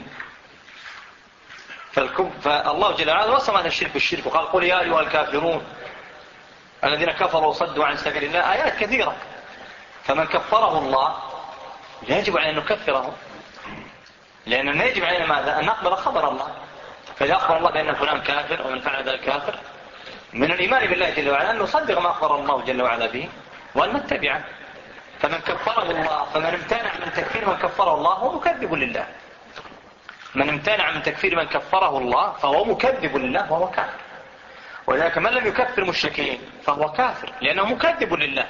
فالله جل وعلا وصف أهل الشرك بالشرك وقال قل يا أيها الكافرون الذين كفروا وصدوا عن سبيل الله، آيات كثيرة. فمن كفره الله يجب علينا أن نكفره، لأننا يجب علينا ماذا؟ أن نقبل خبر الله. فإذا أخبر الله بأن فلان كافر ومن فعل ذلك كافر من الإيمان بالله جل وعلا أن نصدق ما أخبر الله جل وعلا به وأن نتبعه. فمن كفره الله فمن امتنع من تكفير من كفره الله هو مكذب لله. من امتنع من تكفير من كفره الله فهو مكذب لله وهو كافر. ولذلك من لم يكفر المشركين فهو كافر لأنه مكذب لله،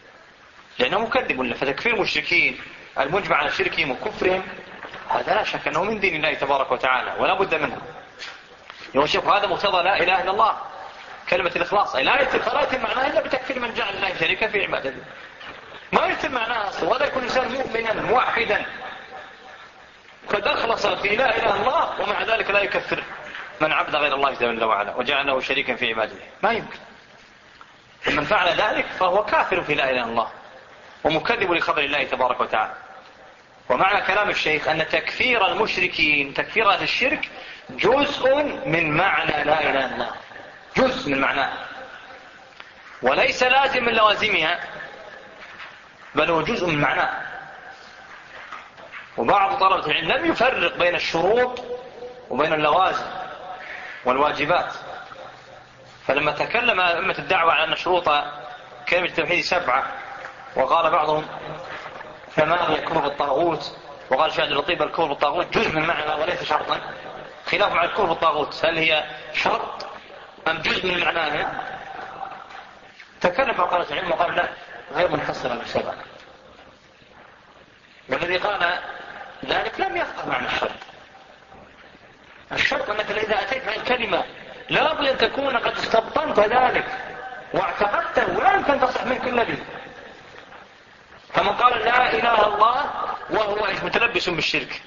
فتكفير المشركين المجمع على شركهم وكفرهم هذا لا شك أنه من دين الله تبارك وتعالى ولا بد منه. يوشف هذا مقتضى لا إله إلا الله كلمة الإخلاص، أي لا يتم معناها إلا بتكفير من جعل الله شريكا في عبادته. ما يتم معناها أصلا. وهذا يكون إنسان مؤمنا موحدا قد أخلص في لا إله إلا الله ومع ذلك لا يكفر من عبد غير الله جل وعلا وجعله شريكا في عبادته. ما يمكن. من فعل ذلك فهو كافر في لا إله إلا الله ومكذب لخبر الله تبارك وتعالى. ومعنى كلام الشيخ أن تكفير المشركين تكفير أهل الشرك جزء من معنى لا إله إلا الله، جزء من معناه وليس لازم من لوازمها بل هو جزء من معناه. وبعض طلبة العلم لم يفرق بين الشروط وبين اللوازم والواجبات. فلما تكلم أئمة الدعوة على أن شروط كلمة التوحيد 7 وقال بعضهم 8 كفر بالطاغوت، وقال شاهد اللطيف الكفر بالطاغوت جزء من معنى وليس شرطا، خلاف مع الكفر بالطاغوت هل هي شرط أم جزء من معناها. تكلم بعض العلم وقال لا غير منحصرة بالسبب، والذي قال ذلك لم يفقه معنى الشرط. الشرط أنك إذا أتيت من الكلمة لا بد أن تكون قد استبطنت ذلك واعتقدته ولا يمكن تصح منك إلا به. فمن قال لا إله إلا الله وهو متلبس بالشرك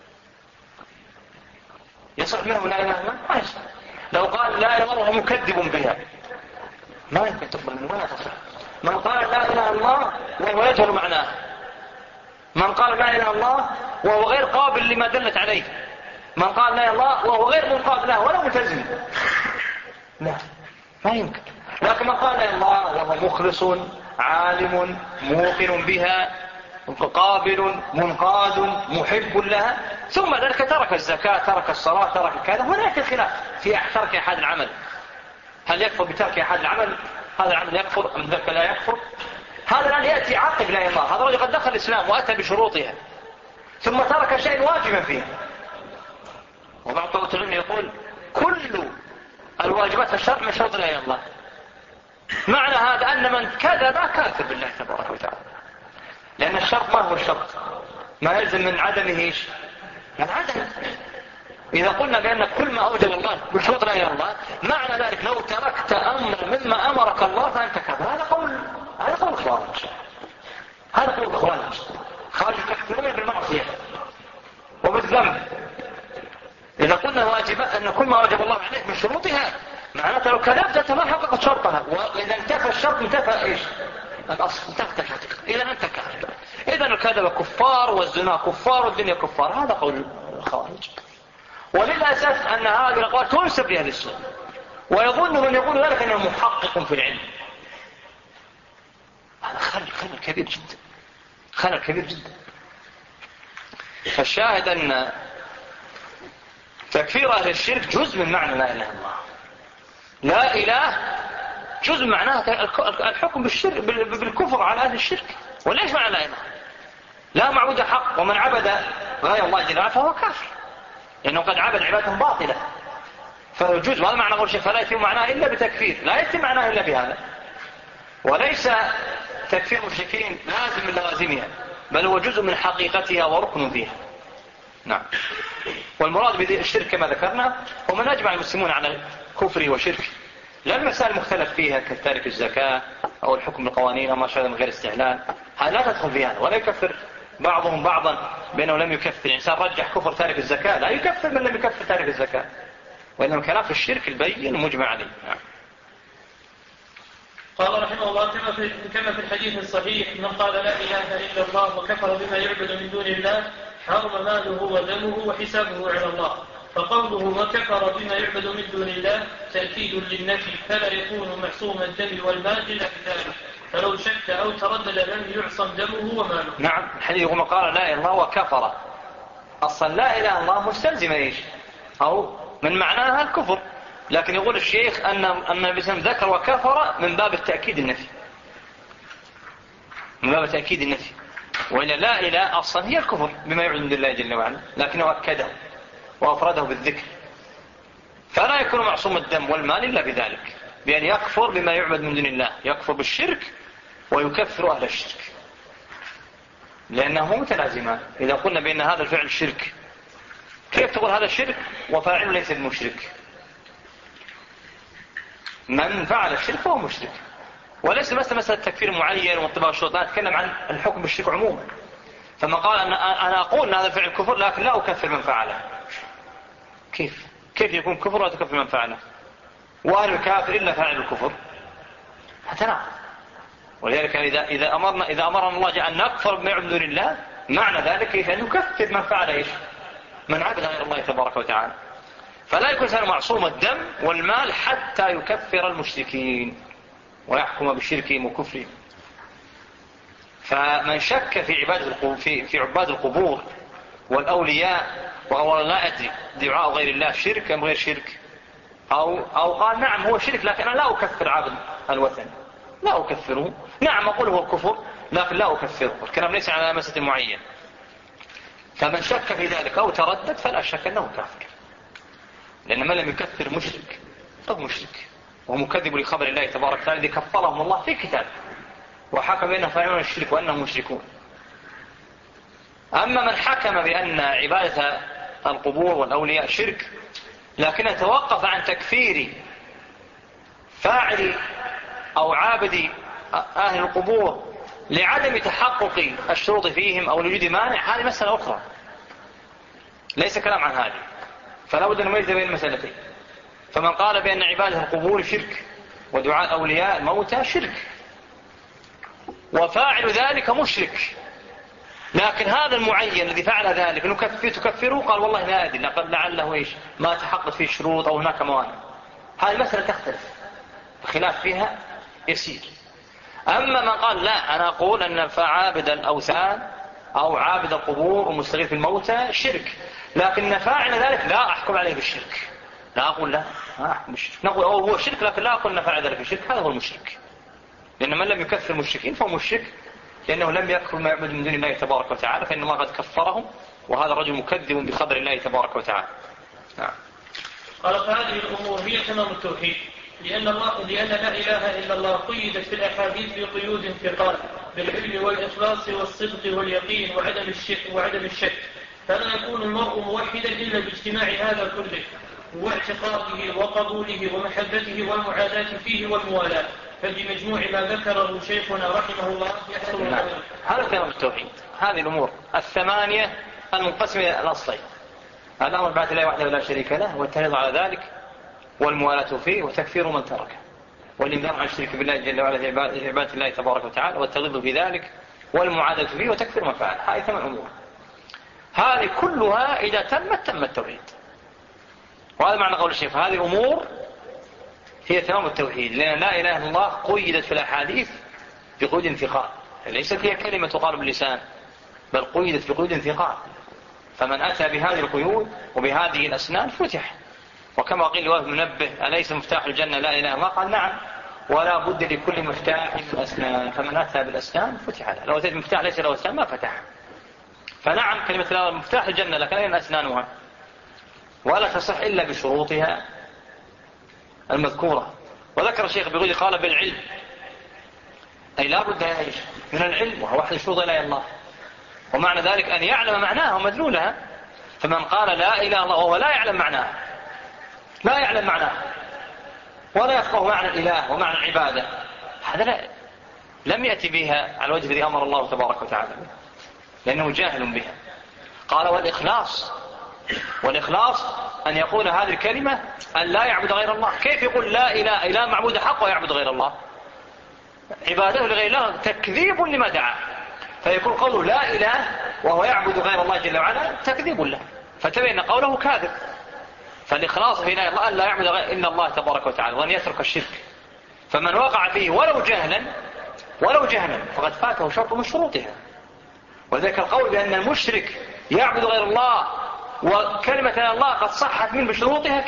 يصح منه لا إله إلا الله؟ ما يصح. لو قال لا إله إلا الله وهو مكذب بها ما يمكن تقبل منه ولا تصح. من قال لا إله إلا الله وهو يجهل معناه، من قال لا إله إلا الله وهو غير قابل لما دلت عليه، من قال لا إله إلا الله وهو غير منقاد له ولا ملتزم، لا ما يمكن. لكن من قال لا إله إلا الله وهو مخلص عالم موقن بها قابل منقاد محب لها، ثم ذلك ترك الزكاة ترك الصلاة ترك كذا، هناك الخلاف في ترك أحد العمل، هل يكفر بترك أحد العمل؟ هذا العمل يكفر أم ذاك لا يكفر؟ هذا الآن يأتي عقب لا إله إلا الله، هذا الرجل قد دخل الإسلام وأتى بشروطها ثم ترك شيء واجبا فيها. وبعض طلبة العلم يقول كل الواجبات في الشرع من شرط لا إله إلا الله. معنى هذا أن من كذب كافر بالله تبارك وتعالى، لأن الشرط ما هو الشرط؟ ما يلزم من عدمه ايش؟ من عدم. إذا قلنا بأن كل ما أوجب الله بشروط لا إله إلا الله، معنى ذلك لو تركت أمر مما أمرك الله فأنت كافر. هذا قول خوارج، هذا قول خوارج يحكمون بالمعصية وبالذنب. إذا قلنا واجبات أن كل ما وجب الله عليك من شروطها معناته لو كذبت ما حققت شرطها، وإذا انتفى الشرط انتفى ايش؟ الأصل انتفت الحقيقة. إذا أنت كافر. إذا الكذب كفار والزنا كفار والدنيا كفار، هذا قول الخوارج. وللأسف أن هذه الأقوال تنسب لأهل السنة، ويظن من يقول ذلك أنه محقق في العلم. هذا خلل كبير جدا، خلل كبير جدا. فالشاهد أن تكفير أهل الشرك جزء من معنى لا إله إلا الله. لا إله جزء معناه الحكم بالشرك بالكفر على أهل الشرك. وليش معنى لا إله؟ لا معبود حق، ومن عبد غير الله جل وعلا فهو كافر، لأنه قد عبد عبادة باطلة، فهو جزء. وهذا معنى قول الشيخ فلا يتم معناه إلا بتكفير، لا يتم معناه إلا بهذا. وليس تكفير المشركين لازم من لوازمها، بل هو جزء من حقيقتها وركن فيها. نعم. والمراد بالشرك كما ذكرنا ومن أجمع المسلمون على كفره وشركه، لا المسائل مختلف فيها كتارك الزكاة أو الحكم بالقوانين أو ما شابه من غير استحلال، هذا لا تدخل فيها. ولا يكفر بعضهم بعضا بأنه لم يكفر. الإنسان رجح كفر تارك الزكاة، لا يكفر من لم يكفر تارك الزكاة، وإنما كلام في الشرك البين المجمع عليه. نعم. قال رحمه الله كما في الحديث الصحيح من قال لا إله إلا الله وكفر بما يعبد من دون الله حرم ماله ودمه وحسابه على الله. فقوله وكفر بما يعبد من دون الله تأكيد للنفي، فلا يكون معصوم الدم والمال إلا بذلك، فلو شك أو تردد لم يعصم دمه وماله. نعم. الحديث يقول قال لا إله إلا الله وكفر، أصلا لا إله إلا الله مستلزم إيش؟ أو من معناها الكفر، لكن يقول الشيخ أن النبي صلى الله عليه وسلم ذكر وكفر من باب التأكيد النفي، من باب التأكيد النفي. وإلا لا إله أصلا هي الكفر بما يعبد من الله جل وعلا، لكنه أكده وأفرده بالذكر. فلا يكون معصوم الدم والمال إلا بذلك، بأن يكفر بما يعبد من دون الله، يكفر بالشرك ويكفر أهل الشرك، لأنه متلازمان. إذا قلنا بأن هذا الفعل شرك، كيف تقول هذا الشرك وفاعله ليس المشرك؟ من فعل الشرك هو مشرك. وليس مسألة تكفير معين واتباع الشروط، لا أتكلم عن الحكم بالشرك عموما. فما قال أنا أقول أن هذا الفعل كفر لكن لا أكفر من فعله، كيف يكون كفر ولا تكفر من فعله؟ وهل الكافر إلا فاعل الكفر؟ حتى نعم. ولذلك إذا أمرنا الله أن نكفر بما يعبد دون الله، معنى ذلك كيف أن نكفر من فعل إيش؟ من عبد غير الله تبارك وتعالى. فلا يكون سنة معصوم الدم والمال حتى يكفر المشركين ويحكم بشركهم وكفرهم. فمن شك في عباد القبور والأولياء وهو لا أدري دعاء غير الله شرك أم غير شرك، أو قال نعم هو شرك لكن أنا لا أكفر عبد الوثن، لا أكفره، نعم أقول هو كفر لكن لا أكفره، الكلام ليس على مسألة معينة. فمن شك في ذلك أو تردد فلا شك أنه كافر، لأن من لم يكفر مشرك فهو مشرك ومكذب لخبر الله تبارك وتعالى الذي كفرهم الله في كتابه وحكم بأنهم فاعلون الشرك وأنهم مشركون. أما من حكم بأن عبادة القبور والأولياء شرك لكن توقف عن تكفير فاعل أو عابد أهل القبور لعدم تحقق الشروط فيهم أو لوجود مانع، هذه مسألة أخرى ليس كلام عن هذه، فلا بد أن نميز بين المسألتين. فمن قال بأن عبادة القبور شرك ودعاء أولياء الموتى شرك وفاعل ذلك مشرك، لكن هذا المعين الذي فعل ذلك تكفره قال والله لا أدري لعله إيش ما تحقق فيه شروط أو هناك موانع، هذه المسألة تختلف، الخلاف فيها يسير. أما من قال لا أنا أقول أن فعابد الأوثان أو عابد القبور ومستغيث الموتى شرك، لكن فاعل ذلك لا أحكم عليه بالشرك، لا أقول لا ما أحكم بالشرك، نقول هو شرك لكن لا أقول أن فاعل ذلك بالشرك، هذا هو المشرك، لأن من لم يكفر المشركين فهو مشرك لأنه لم يكفر ما يعبد من دون الله تبارك وتعالى، فإن الله قد كفرهم وهذا الرجل مكذب بخبر الله تبارك وتعالى. نعم. قال فهذه الأمور هي تمام التوحيد، لأن لا إله إلا الله قيدت في الأحاديث بقيود ثقال بالعلم والإخلاص والصدق واليقين وعدم الشك، فلا يكون المرء موحدا إلا باجتماع هذا كله واعتقاده وقبوله ومحبته والمعاداة فيه والموالاة، فبمجموع ما ذكره شيخنا رحمه الله يحصل ذلك. هذا تمام التوحيد، هذه الأمور الثمانية المنقسمة إلى الأصلين: الأمر بعد الله وحده لا شريك له والتعريض على ذلك والموالاة فيه وتكفير من تركه والإنذار عن الشرك بالله جل وعلا في عبادة الله تبارك وتعالى والتغلظ في ذلك والمعاداة فيه وتكفير من فعل. هذه ثمان أمور، هذه كلها إذا تم التوحيد، وهذا معنى قول الشيخ هذه أمور هي تمام التوحيد، لأن لا إله إلا الله قيدت في الأحاديث بقيود انتقال، ليست هي كلمة تقال باللسان بل قيدت بقيود انتقال، فمن أتى بهذه القيود وبهذه الأسنان فتح. وكما قيل لوهب منبه أليس مفتاح الجنة لا إله إلا الله؟ قال نعم، ولا بد لكل مفتاح من أسنان، فمن أتى بالأسنان فتح له، لو أتيت المفتاح ليس له أسنان ما فتح. فنعم كلمة مفتاح الجنة لكن أين أسنانها؟ ولا تصح إلا بشروطها المذكورة. وذكر الشيخ بيقول قال بالعلم، أي لا بد من العلم وهو أحد شروط لا إله إلا الله، ومعنى ذلك أن يعلم معناها ومدلولها. فمن قال لا إله إلا الله وهو لا يعلم معناها، لا يعلم معناها ولا يفقه معنى الإله ومعنى العبادة، هذا لم يأتي بها على الوجه الذي أمر الله تبارك وتعالى، لأنه جاهل بها. قال والإخلاص أن يقول هذه الكلمة أن لا يعبد غير الله. كيف يقول لا إله معبود حق ويعبد غير الله؟ عباده لغير الله تكذيب لما دعا، فيكون قوله لا إله وهو يعبد غير الله جل وعلا تكذيب له، فتبين قوله كاذب. فالإخلاص في لا إله أن لا يعبد إلا الله تبارك وتعالى وأن يترك الشرك، فمن وقع فيه ولو جهلا فقد فاته شرط من شروطها. وذلك القول بأن المشرك يعبد غير الله وكلمة لا الله قد صحت من بشروطها،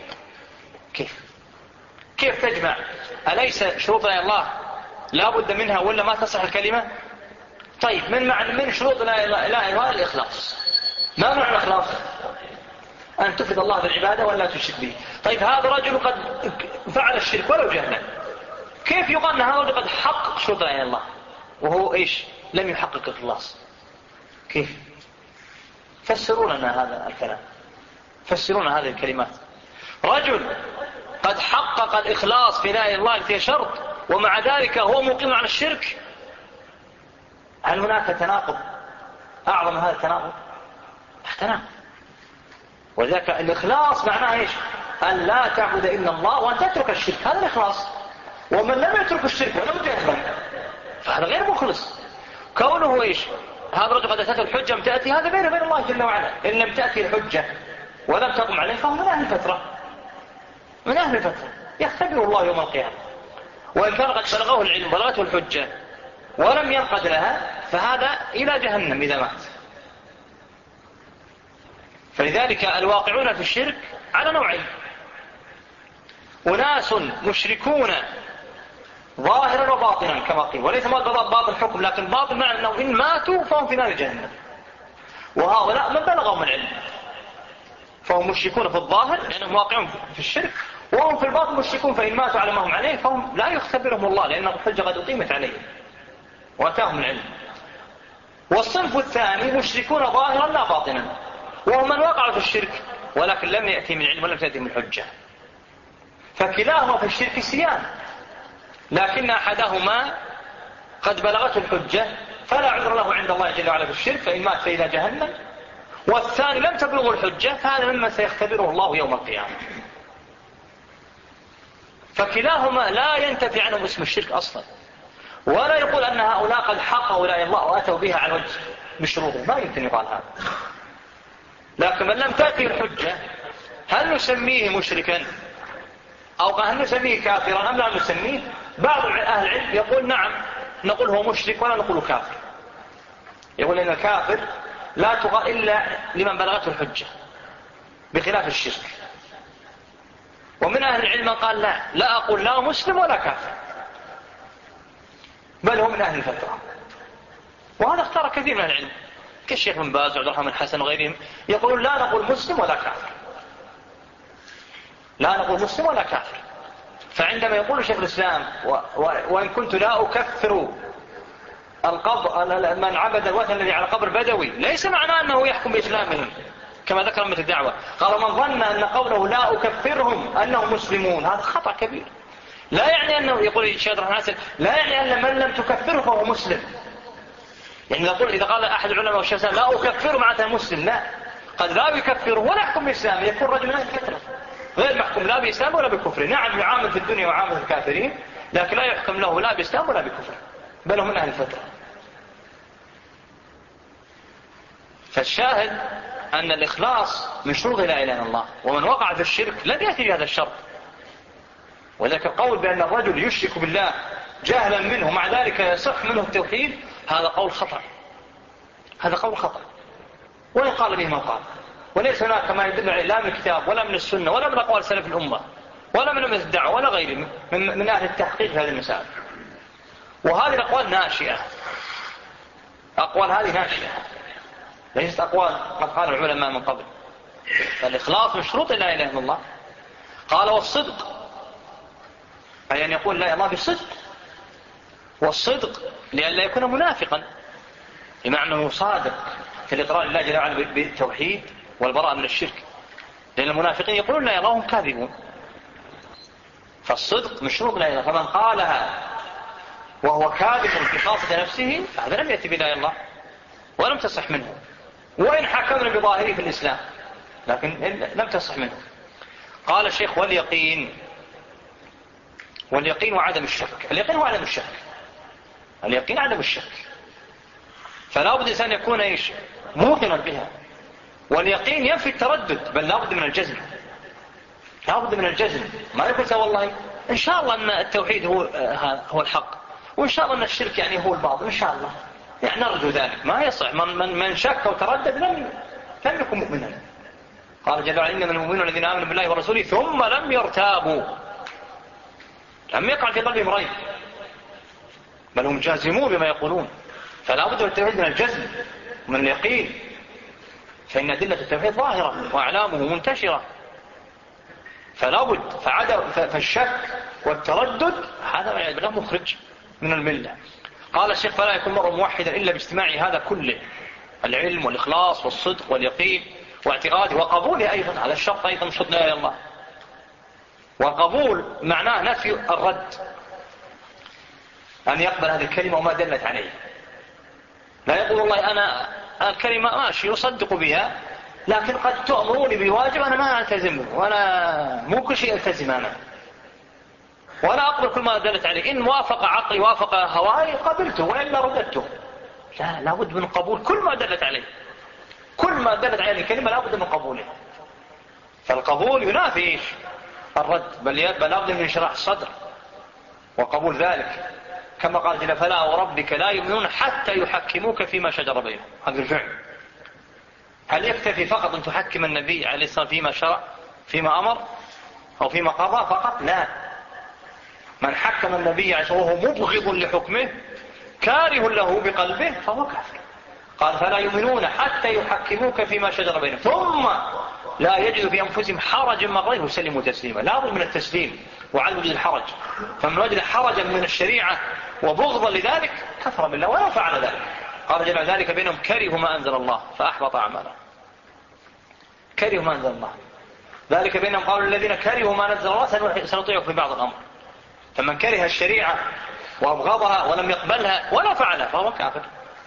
كيف تجمع؟ أليس شروط لا الله لا بد منها ولا ما تصح الكلمة؟ طيب من شروط لا إله الإخلاص. ما معنى الإخلاص؟ أن تفرد الله بالعبادة ولا تشرك به. طيب هذا رجل قد فعل الشرك ولو جهلا، كيف يقال أن هذا رجل قد حقق شروط لا إله إلا الله وهو لم يحقق الإخلاص؟ كيف؟ فسروا لنا هذا الكلام، فسروا لنا هذه الكلمات. رجل قد حقق الإخلاص في لا إله إلا الله في شرط ومع ذلك هو مقيم على الشرك، هل هناك تناقض أعظم من هذا التناقض؟ تناقض. وذلك الإخلاص معناه أن لا تعبد إلا الله وأن تترك الشرك، هذا الإخلاص. ومن لم يترك الشرك ولم يجهل فهذا غير مخلص. كونه هذا الرجل قد أتته الحجة لم تأتي، هذا غير الله جل وعلا. إن لم تأتي الحجة ولم تقم عليه فهو من أهل الفترة يختبر الله يوم القيامة. وإن كان قد بلغه العلم بلغته الحجة ولم ينقد لها فهذا إلى جهنم إذا مات. فلذلك الواقعون في الشرك على نوعين: أناس مشركون ظاهرا وباطنا كما قيل، وليس باطن حكم، لكن باطن معنى أنه إن ماتوا فهم في نار جهنم. وهؤلاء من بلغهم العلم، فهم مشركون في الظاهر لأنهم واقعون في الشرك، وهم في الباطن مشركون، فإن ماتوا على ما هم عليه فهم لا يختبرهم الله، لأن الحجة قد أقيمت عليهم وأتاهم العلم. والصنف الثاني مشركون ظاهرا لا باطنا، وهم من وقعوا في الشرك ولكن لم يأتي من علم ولم تأتي من حجة، فكلاهما في الشرك سيان، لكن أحدهما قد بلغته الحجة فلا عذر له عند الله جل وعلا في الشرك، فإن مات فإلى جهنم، والثاني لم تبلغه الحجة فهذا مما سيختبره الله يوم القيامة. فكلاهما لا ينتفي عنهم اسم الشرك أصلا، ولا يقول أن هؤلاء قد حقوا لا إله إلا الله وأتوا بها على وجه بشروطه، ما يمكن يقال هذا. لكن من لم تأتي الحجة هل نسميه مشركا أو هل نسميه كافرا أم لا نسميه؟ بعض أهل العلم يقول نعم نقول هو مشرك ولا نقول كافر، يقول إن الكافر لا تقال إلا لمن بلغته الحجة بخلاف الشرك. ومن أهل العلم من قال لا أقول لا مسلم ولا كافر، بل هو من أهل الفترة، وهذا اختار كثير من العلم كالشيخ بن باز وعبد الرحمن الحسن وغيرهم، يقولون لا نقول مسلم ولا كافر، لا نقول مسلم ولا كافر. فعندما يقول شيخ الإسلام وإن كنت لا أكفر من عبد الوثن الذي على قبر بدوي، ليس معناه أنه يحكم بإسلامهم كما ذكر من الدعوة، قال من ظن أن قوله لا أكفرهم أنهم مسلمون، هذا خطأ كبير. لا يعني أنه يقول الشيخ عبد الرحمن الحسن لا يعني أن من لم تكفره فهو مسلم، يعني يقول إذا قال أحد العلماء والشيخ لا أكفر معناته مسلم، لا، قد لا يكفره ولا يحكم بإسلامه، يكون رجل من الفترة غير محكوم لا بإسلام ولا بكفر. نعم يعامل في الدنيا وعامل الكافرين، لكن لا يحكم له لا بإسلام ولا بكفر، بل هم من أهل الفترة. فالشاهد أن الإخلاص من شروط لا إله إلا الله، ومن وقع في الشرك لن يأتي بهذا الشرط. وذلك القول بأن الرجل يشرك بالله جهلا منه مع ذلك يصح منه التوحيد، هذا قول خطأ، هذا قول خطأ وإن قال به من قال، وليس هناك ما يدل عليه لا من الكتاب ولا من السنة ولا من أقوال سلف الأمة ولا من الدعوة ولا غيره من أهل التحقيق في هذه المسائل. وهذه الأقوال ناشئة، أقوال هذه ناشئة ليست أقوال قد قال العلماء من قبل. فالإخلاص من شروط لا إله إلا الله. قال والصدق، أي أن يقول لا الله بصدق، والصدق لئلا يكون منافقا، بمعنى أنه صادق في الإقرار لله جل وعلا بالتوحيد والبراءة من الشرك، لأن المنافقين يقولون لا الله هم كاذبون. فالصدق من شروط لا إله، فمن قالها وهو كاذب في خاصة نفسه هذا لم يأتي بلا الله ولم تصح منه، وإن حكمنا بظاهره في الإسلام لكن لم تصح منه. قال الشيخ واليقين، واليقين وعدم الشك. اليقين هو عدم الشك، اليقين عدم الشك، فلا بد الإنسان يكون إيش موقنا بها. واليقين ينفي التردد، بل لا بد من الجزم، لا بد من الجزم، ما يقول والله إن شاء الله أن التوحيد هو الحق، وإن شاء الله أن الشرك يعني هو الباطل إن شاء الله، يعني نرجو ذلك. ما يصح، من شك وتردد لم يكن مؤمنا. قال جل وعلا إنما المؤمنون الذين آمنوا بالله ورسوله ثم لم يرتابوا، لم يقع في قلبهم ريب، بل هم جازمون بما يقولون. فلا بد من التوحيد من الجزم ومن اليقين، فإن أدلة التوحيد ظاهرة وأعلامه منتشرة، فلا بد. فالشك والتردد هذا والعياذ بالله مخرج من الملة. قال الشيخ فلا يكون مرء موحدا إلا باجتماع هذا كله، العلم والإخلاص والصدق واليقين واعتقاده وقبوله أيضا، هذا الشرط أيضا من شروط لا إله إلا الله. والقبول معناه نفي الرد، أن يقبل هذه الكلمة وما دلت عليه. لا يقول والله أنا الكلمة ماشي يصدق بها، لكن قد تأمروني بواجب أنا ما ألتزمه، وأنا مو كل شيء ألتزم أنا، ولا أقبل كل ما دلت عليه، إن وافق عقلي وافق هواي قبلته وإلا رددته. لا، لابد من قبول كل ما دلت عليه، كل ما دلت عليه الكلمة لابد من قبوله. فالقبول ينافي الرد، بل لابد من انشراح الصدر وقبول ذلك، كما قال جل فلا وربك لا يؤمنون حتى يحكموك فيما شجر بينهم. هذا الفعل، هل يكتفي فقط أن تحكم النبي عليه الصلاة والسلام فيما شرع فيما أمر أو فيما قضى فقط؟ لا، من حكم النبي عليه الصلاة والسلام وهو مبغض لحكمه كاره له بقلبه فهو كافر. قال فلا يؤمنون حتى يحكموك فيما شجر بينهم ثم لا يجد في أنفسهم حرجا مما قضيت ويسلموا تسليما. لا بد من التسليم وعدم وجود الحرج. فمن وجد حرجا من الشريعة وبغضا لذلك كفر بالله ولا فعل ذلك. قال جل ذلك بينهم كرهوا ما أنزل الله فأحبط أعمالهم. كرهوا ما أنزل الله ذلك بينهم قالوا الذين كرهوا ما نزل الله سنطيعه في بعض الأمر. فمن كره الشريعة وأبغضها ولم يقبلها ولا فعلها فهو كافر.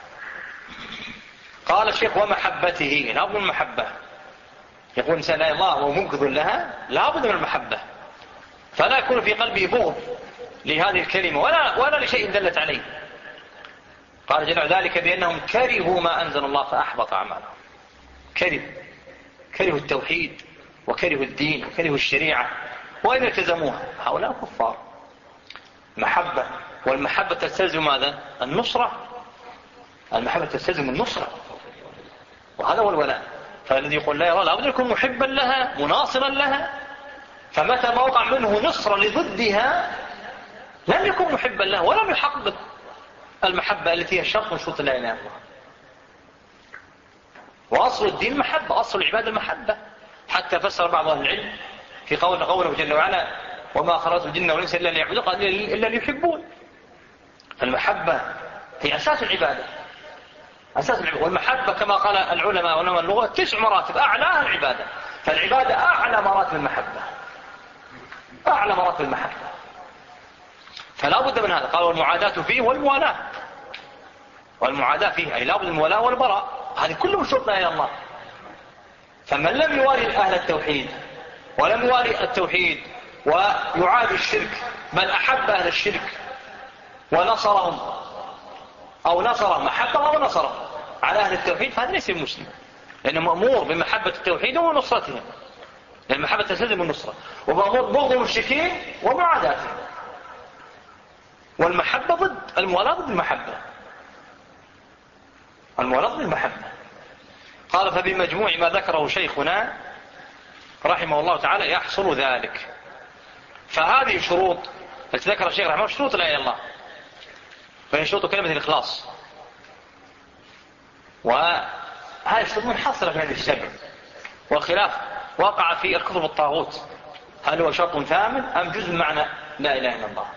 قال الشيخ ومحبته لا بد من المحبة. يقول إنسان لا الله ومبغض لها لا بد من المحبة فلا يكون في قلبه بغض لهذه الكلمة ولا لشيء دلت عليه. قال جل ذلك بأنهم كرهوا ما أنزل الله فأحبط أعمالهم. كرهوا التوحيد وكرهوا الدين وكرهوا الشريعة وإن التزموها هؤلاء كفار. محبة والمحبة تستلزم ماذا؟ النصرة. المحبة تستلزم النصرة وهذا هو الولاء. فالذي يقول لا يرى لابد يكون محبا لها مناصرا لها فمتى ما وقع منه نصرة لضدها لم يكن محبا لها ولم يحقق المحبة التي هي شرط من شروط لا إله إلا الله. وأصل الدين محبة أصل العبادة المحبة حتى فسر بعض أهل العلم في قوله جل وعلا وما خلقت الجن والإنس إلا ليعبدون قال إلا ليحبون. المحبة هي أساس العبادة والمحبة كما قال العلماء ولما اللغة 9 مراتب أعلاها العبادة. فالعبادة أعلى مراتب المحبة فلا بد من هذا. قال والمعاداة فيه والمعاداة فيه أي لا بد من الولاء والبراء. هذه كله شرط لا إله إلا الله. فمن لم يوالي أهل التوحيد ولم يوالي التوحيد ويعادي الشرك بل أحب أهل الشرك ونصرهم أو نصرهم محبة أو نصرهم على أهل التوحيد فهذا ليس مسلم لأنه مأمور بمحبة التوحيد ونصرتهم لأن المحبة تستلزم النصرة ومأمور بغض المشركين ومعاداتهم. والمحبة ضد الموالاة ضد المحبة. قال فبمجموع ما ذكره شيخنا رحمه الله تعالى يحصل ذلك. فهذه شروط التي ذكر الشيخ رحمه الله شروط لا إله إلا الله وهي شروط كلمة الإخلاص. وهذه الشروط منحصرة في هذه السبع والخلاف وقع في الكفر بالطاغوت هل هو شرط ثامن أم جزء معنى لا إله إلا الله.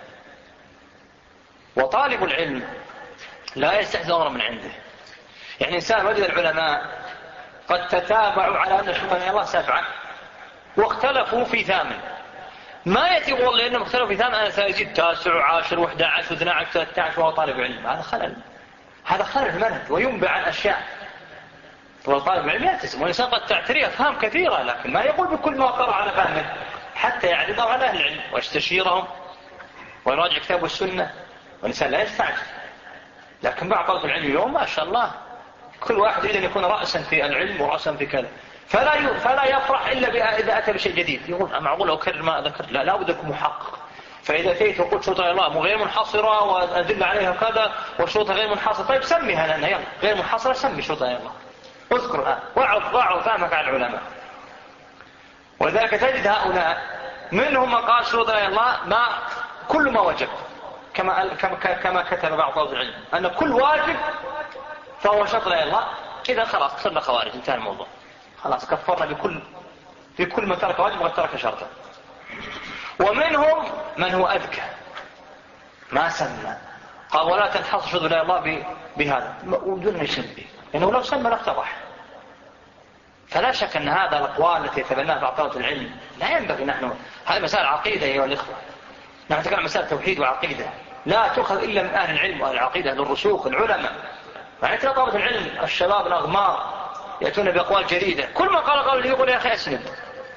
وطالب العلم لا يستحسن أمرا من عنده. يعني إنسان وجد العلماء قد تتابعوا على أن شرط لا إله إلا الله 7 واختلفوا في 8 ما يأتي يقول لأنهم اختلفوا في 8 أنا سأجد 9 10 11 12 13 وهو طالب علم. هذا خلل في المنهج وينبع عن أشياء. والطالب العلم يلتزم والإنسان قد تعتريه أفهام كثيرة لكن ما يقول بكل ما قرأ على فهمه حتى يعرضه على أهل العلم ويستشيرهم ويراجع كتاب والسنة. والإنسان لا يستعجل. لكن بعض طلبة العلم اليوم ما شاء الله كل واحد يريد أن يكون رأسا في العلم ورأسا في كذا فلا يفرح إلا إذا أتى بشيء جديد. يقول معقول أكرر ما ذكرت لا بد يكون محقق. فإذا أتيت وقلت شروط الله غير منحصرة وأدل عليها كذا وشروطها غير منحصرة طيب سميها لنا يلا غير منحصرة سمي شروط الله اذكرها واعرض فهمك على العلماء. ولذلك تجد هؤلاء منهم من قال شروط الله ما كل ما وجب كما كتب بعض طلبة العلم أن كل واجب فهو شرط لا الله. إذا خلاص صرنا خوارج انتهى الموضوع خلاص كفرنا بكل من ترك واجب وقد ترك شرطا. ومنهم من هو أذكى ما سمى قال ولا تنحصر شرط لا الله بهذا ودون يسمي لأنه لو سمى لافتضح. فلا شك أن هذا الأقوال التي يتبناها بعض طلبة العلم لا ينبغي نحن هذه مسائل عقيدة أيها الإخوة. نحن نتكلم عن مسائل توحيد وعقيدة لا تؤخذ إلا من أهل العلم وأهل العقيدة أهل الرسوخ العلماء. يعني ترى طلبة العلم الشباب الأغمار يأتون بأقوال جديدة كل ما قال يقول يا أخي أسند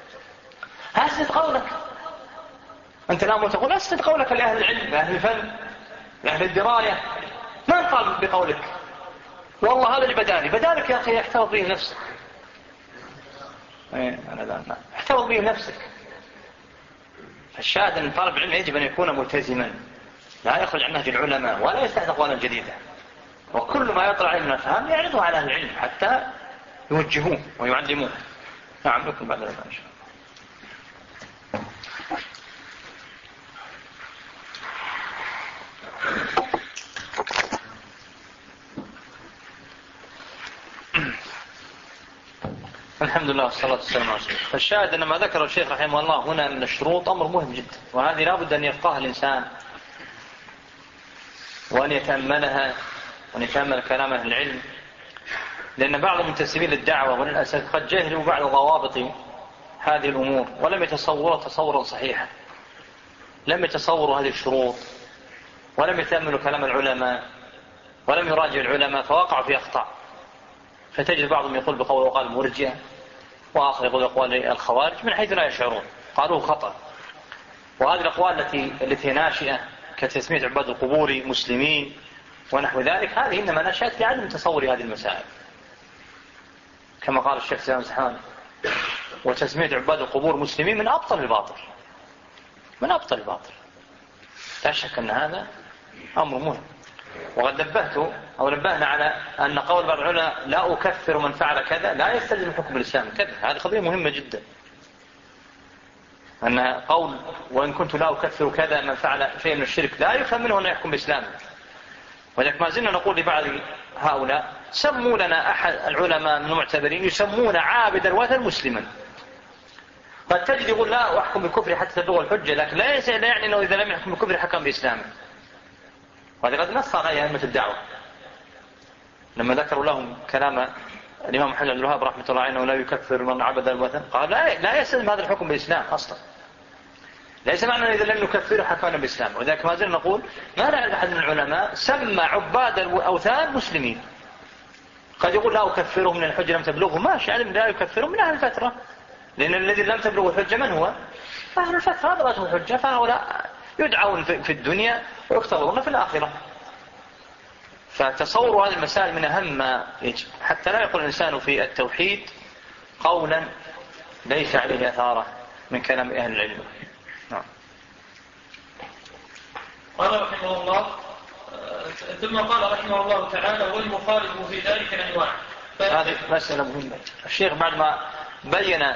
قولك أنت لا تقول أسند قولك لأهل العلم لأهل الفن لأهل الدراية ما قال بقولك والله هذا اللي بدالك يا أخي احتفظ به نفسك. احتفظ به نفسك. فالشاهد أن طالب العلم يجب أن يكون ملتزما لا يخرج عن نهج العلماء ولا يستحدث أقوالا جديدة وكل ما يطلع عليه من الفهم يعرضه على أهل العلم حتى يوجهوه ويعلموه. نعم لكم بعد ذلك إن شاء الله. الحمد لله والصلاة والسلام على رسول الله. فالشاهد أن ما ذكر الشيخ رحمه الله هنا من الشروط أمر مهم جدا، وهذه لا بد أن يفقهها الإنسان وأن يتأملها وأن يتأمل كلام أهل العلم، لأن بعض المنتسبين للدعوة وللأسف قد جهلوا بعض ضوابط هذه الأمور ولم يتصوروا تصورا صحيحا، لم يتصوروا هذه الشروط ولم يتأملوا كلام العلماء ولم يراجعوا العلماء، فوقعوا في أخطاء. فتجد بعضهم يقول بقول وقال المرجئة، وآخر يقول أقوال الخوارج من حيث لا يشعرون، قالوه خطأ. وهذه الأقوال التي ناشئة كتسمية عباد القبور مسلمين ونحو ذلك، هذه إنما نشأت لعدم تصور هذه المسائل، كما قال الشيخ سلام سحان: وتسمية عباد القبور مسلمين من أبطل الباطل، من أبطل الباطل. لا شك أن هذا أمر مهم. وقد نبهنا على أن قول بعض العلماء لا أكفر من فعل كذا لا يستلزم حكم الإسلام كذا، هذه قضية مهمة جدا. أن قول وإن كنت لا أكفر كذا من فعل شيء من الشرك لا يفهم منه أن يحكم بإسلامه. ولذلك ما زلنا نقول لبعض هؤلاء: سموا لنا أحد العلماء من المعتبرين يسمون عابد الوثن مسلما. قد تجد يقول لا أحكم بالكفر حتى تبلغ الحجة، لكن لا يعني أنه إذا لم يحكم بالكفر حكم بإسلامه. وهذا قد نص عليه أئمة الدعوة لما ذكروا لهم كلام الإمام محمد بن الوهاب رحمة الله عليه: لا يكفر من عبد الوثن. قال لا يستلزم هذا الحكم بالإسلام أصلا، ليس معنى إذا لم نكفر حكمنا بالإسلام. وذلك ما زلنا نقول: ما نعرف أحد من العلماء سمى عباد الأوثان مسلمين. قد يقول لا أكفره من الحجة لم تبلغه، ماشي، علم لا يكفره من أهل الفترة، لأن الذي لم تبلغه الحجة من هو؟ أهل الفترة، هذا بلغه الحجة، فهؤلاء يدعون في الدنيا ويختبرون في الآخرة. فتصور هذه المسائل من أهم ما يجب، حتى لا يقول الإنسان في التوحيد قولا ليس عليه أثاره من كلام أهل العلم. نعم. قال رحمه الله: ثم قال رحمه الله تعالى: والمخالف في ذلك أنواع. هذه مسألة مهمة. الشيخ بعد ما بين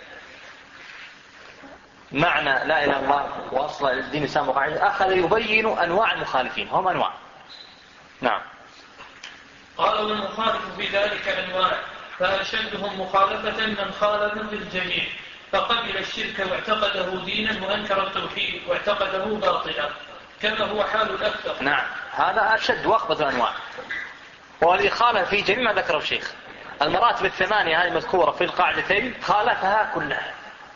معنى لا إله إلا الله وأصل الدين الإسلام وقاعدة، أخذ يبين أنواع المخالفين، هم أنواع. نعم. قال: والمخالف في ذلك أنواع، فأشدهم مخالفة من خالف في الجميع، فقبل الشرك واعتقده دينا وأنكر التوحيد واعتقده باطلا، كما هو حال الأكثر. نعم، هذا أشد وأخبث الأنواع، والذي خالف في جميع ما ذكره الشيخ. المراتب الثمانية هذه المذكورة في القاعدتين خالفها كلها،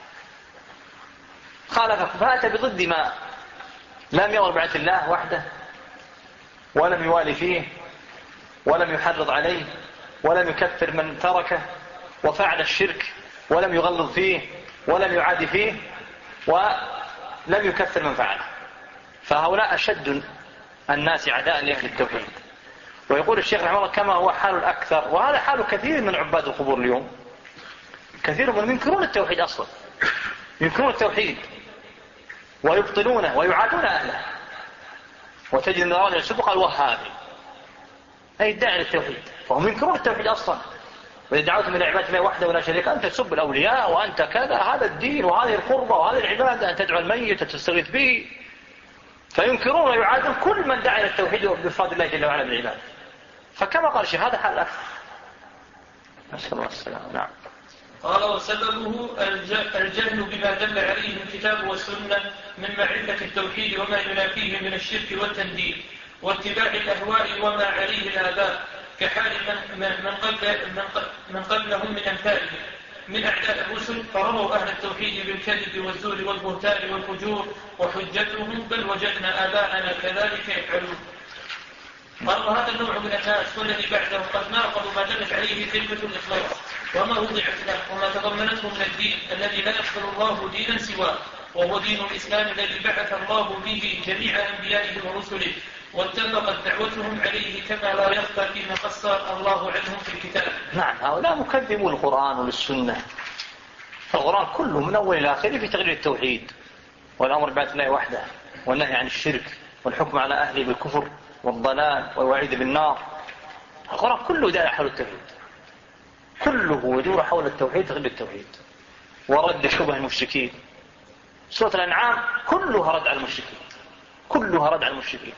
فأتى بضد ما لم يأمر بعث الله وحده، ولم يوالي فيه، ولم يحرض عليه، ولم يكفر من تركه، وفعل الشرك ولم يغلظ فيه، ولم يعادي فيه، ولم يكفر من فعله. فهؤلاء أشد الناس عداء لأهل التوحيد. ويقول الشيخ رحمه الله: كما هو حال الأكثر، وهذا حال كثير من عباد القبور اليوم. كثير منهم ينكرون التوحيد أصلا، ينكرون التوحيد ويبطلونه ويعادون أهله. وتجد أن الرجل يسبق الوهابي أي الداعي للتوحيد، فهم ينكرون التوحيد أصلا. وإذا دعوتهم إلى عبادة الله وحده ولا شريك، أنت تسب الأولياء وأنت كذا، هذا الدين وهذه القربة وهذه العبادة، أن تدعو الميت وتستغيث به. فينكرون ويعادون كل من دعا إلى التوحيد بفضل الله جل وعلا بالعبادة. فكما قال الشيخ هذا حال أكثر. نسأل الله السلامة. نعم. قال: وسببه الجهل بما دل عليه الكتاب والسنة من معرفة التوحيد وما ينافيه من الشرك والتنديد، واتباع الأهواء وما عليه الآباء، كحال من قبلهم من أمثالهم من أعداء الرسل، فرووا أهل التوحيد بالكذب والزور والبهتان والفجور، وحجتهم: بل وجدنا آباءنا كذلك يفعلون. قال: وهذا النوع من الناس والذي بعده قد ناقضوا ما دلت عليه كلمة الإخلاص وما وضعت له وما تضمنته من الدين الذي لا يقبل الله دينا سواه، وهو دين الإسلام الذي بعث الله به جميع أنبيائه ورسله، واتفقت دعوتهم عليه كما لا يخفى فيما قص الله عنهم في الكتاب. نعم، هؤلاء مكذبوا القرآن والسنة. فالقرآن كله من أول إلى آخره في تغيير التوحيد والأمر بعث الله وحده، والنهي عن الشرك، والحكم على أهله بالكفر والضلال والوعيد بالنار. القرآن كله دائر حول التوحيد، كله يدور حول التوحيد، تغيير التوحيد ورد شبه المشركين. سورة الأنعام كلها رد على المشركين، كلها رد على المشركين.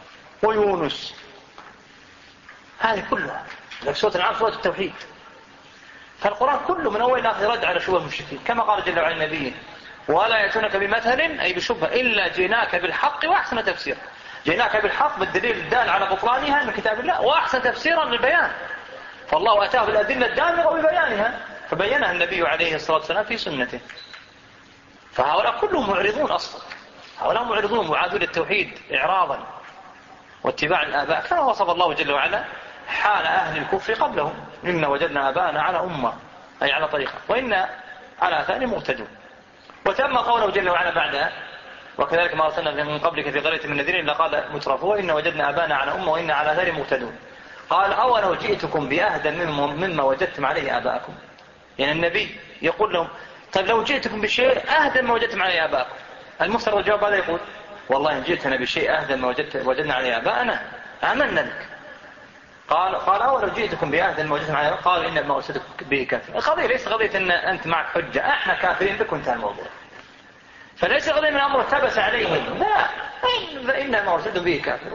ويونس، هذه كلها. لكن سورة الأنعام سورة التوحيد. فالقرآن كله من أول إلى آخر رد على شبه المشركين، كما قال جل وعلا نبيه: ولا يأتونك بمثل أي بشبهة إلا جئناك بالحق وأحسن تفسير. جئناك بالحق بالدليل الدال على بطلانها من كتاب الله، وأحسن تفسيرا للبيان. فالله أتاه بالأدلة الدامغة ببيانها، فبينها النبي عليه الصلاة والسلام في سنته. فهؤلاء كلهم معرضون أصلا، هؤلاء معرضون معادون للتوحيد إعراضا واتباع الآباء، كما وصف الله جل وعلا حال أهل الكفر قبلهم: إن وجدنا آباءنا على أمة، أي على طريقة، وإن على آثارهم مهتدون. وتم قوله جل وعلا بعدها: وكذلك ما أرسلنا من قبلك في قرية من نذير إلا قال مترفوها إن وجدنا آباءنا على أمة وإن على آثارهم مهتدون. قال: أولو جئتكم بأهدى مما وجدتم عليه آباءكم. يعني النبي يقول لهم: طيب لو جئتكم بشيء أهدى مما وجدتم عليه آباءكم. المفترض الجواب هذا يقول: والله إن جئتنا بشيء أهدى مما وجدنا عليه آباءنا آمنا بك. قال: أولو جئتكم بأهدى مما وجدتم عليه آباءكم. قال: إنما أرسلتك به كافر. القضية ليس قضية أن أنت معك حجة، إحنا كافرين بك وانتهى الموضوع. فليس قضية من أمر التبس عليهم، لا، إنما أرسلتم به كافر.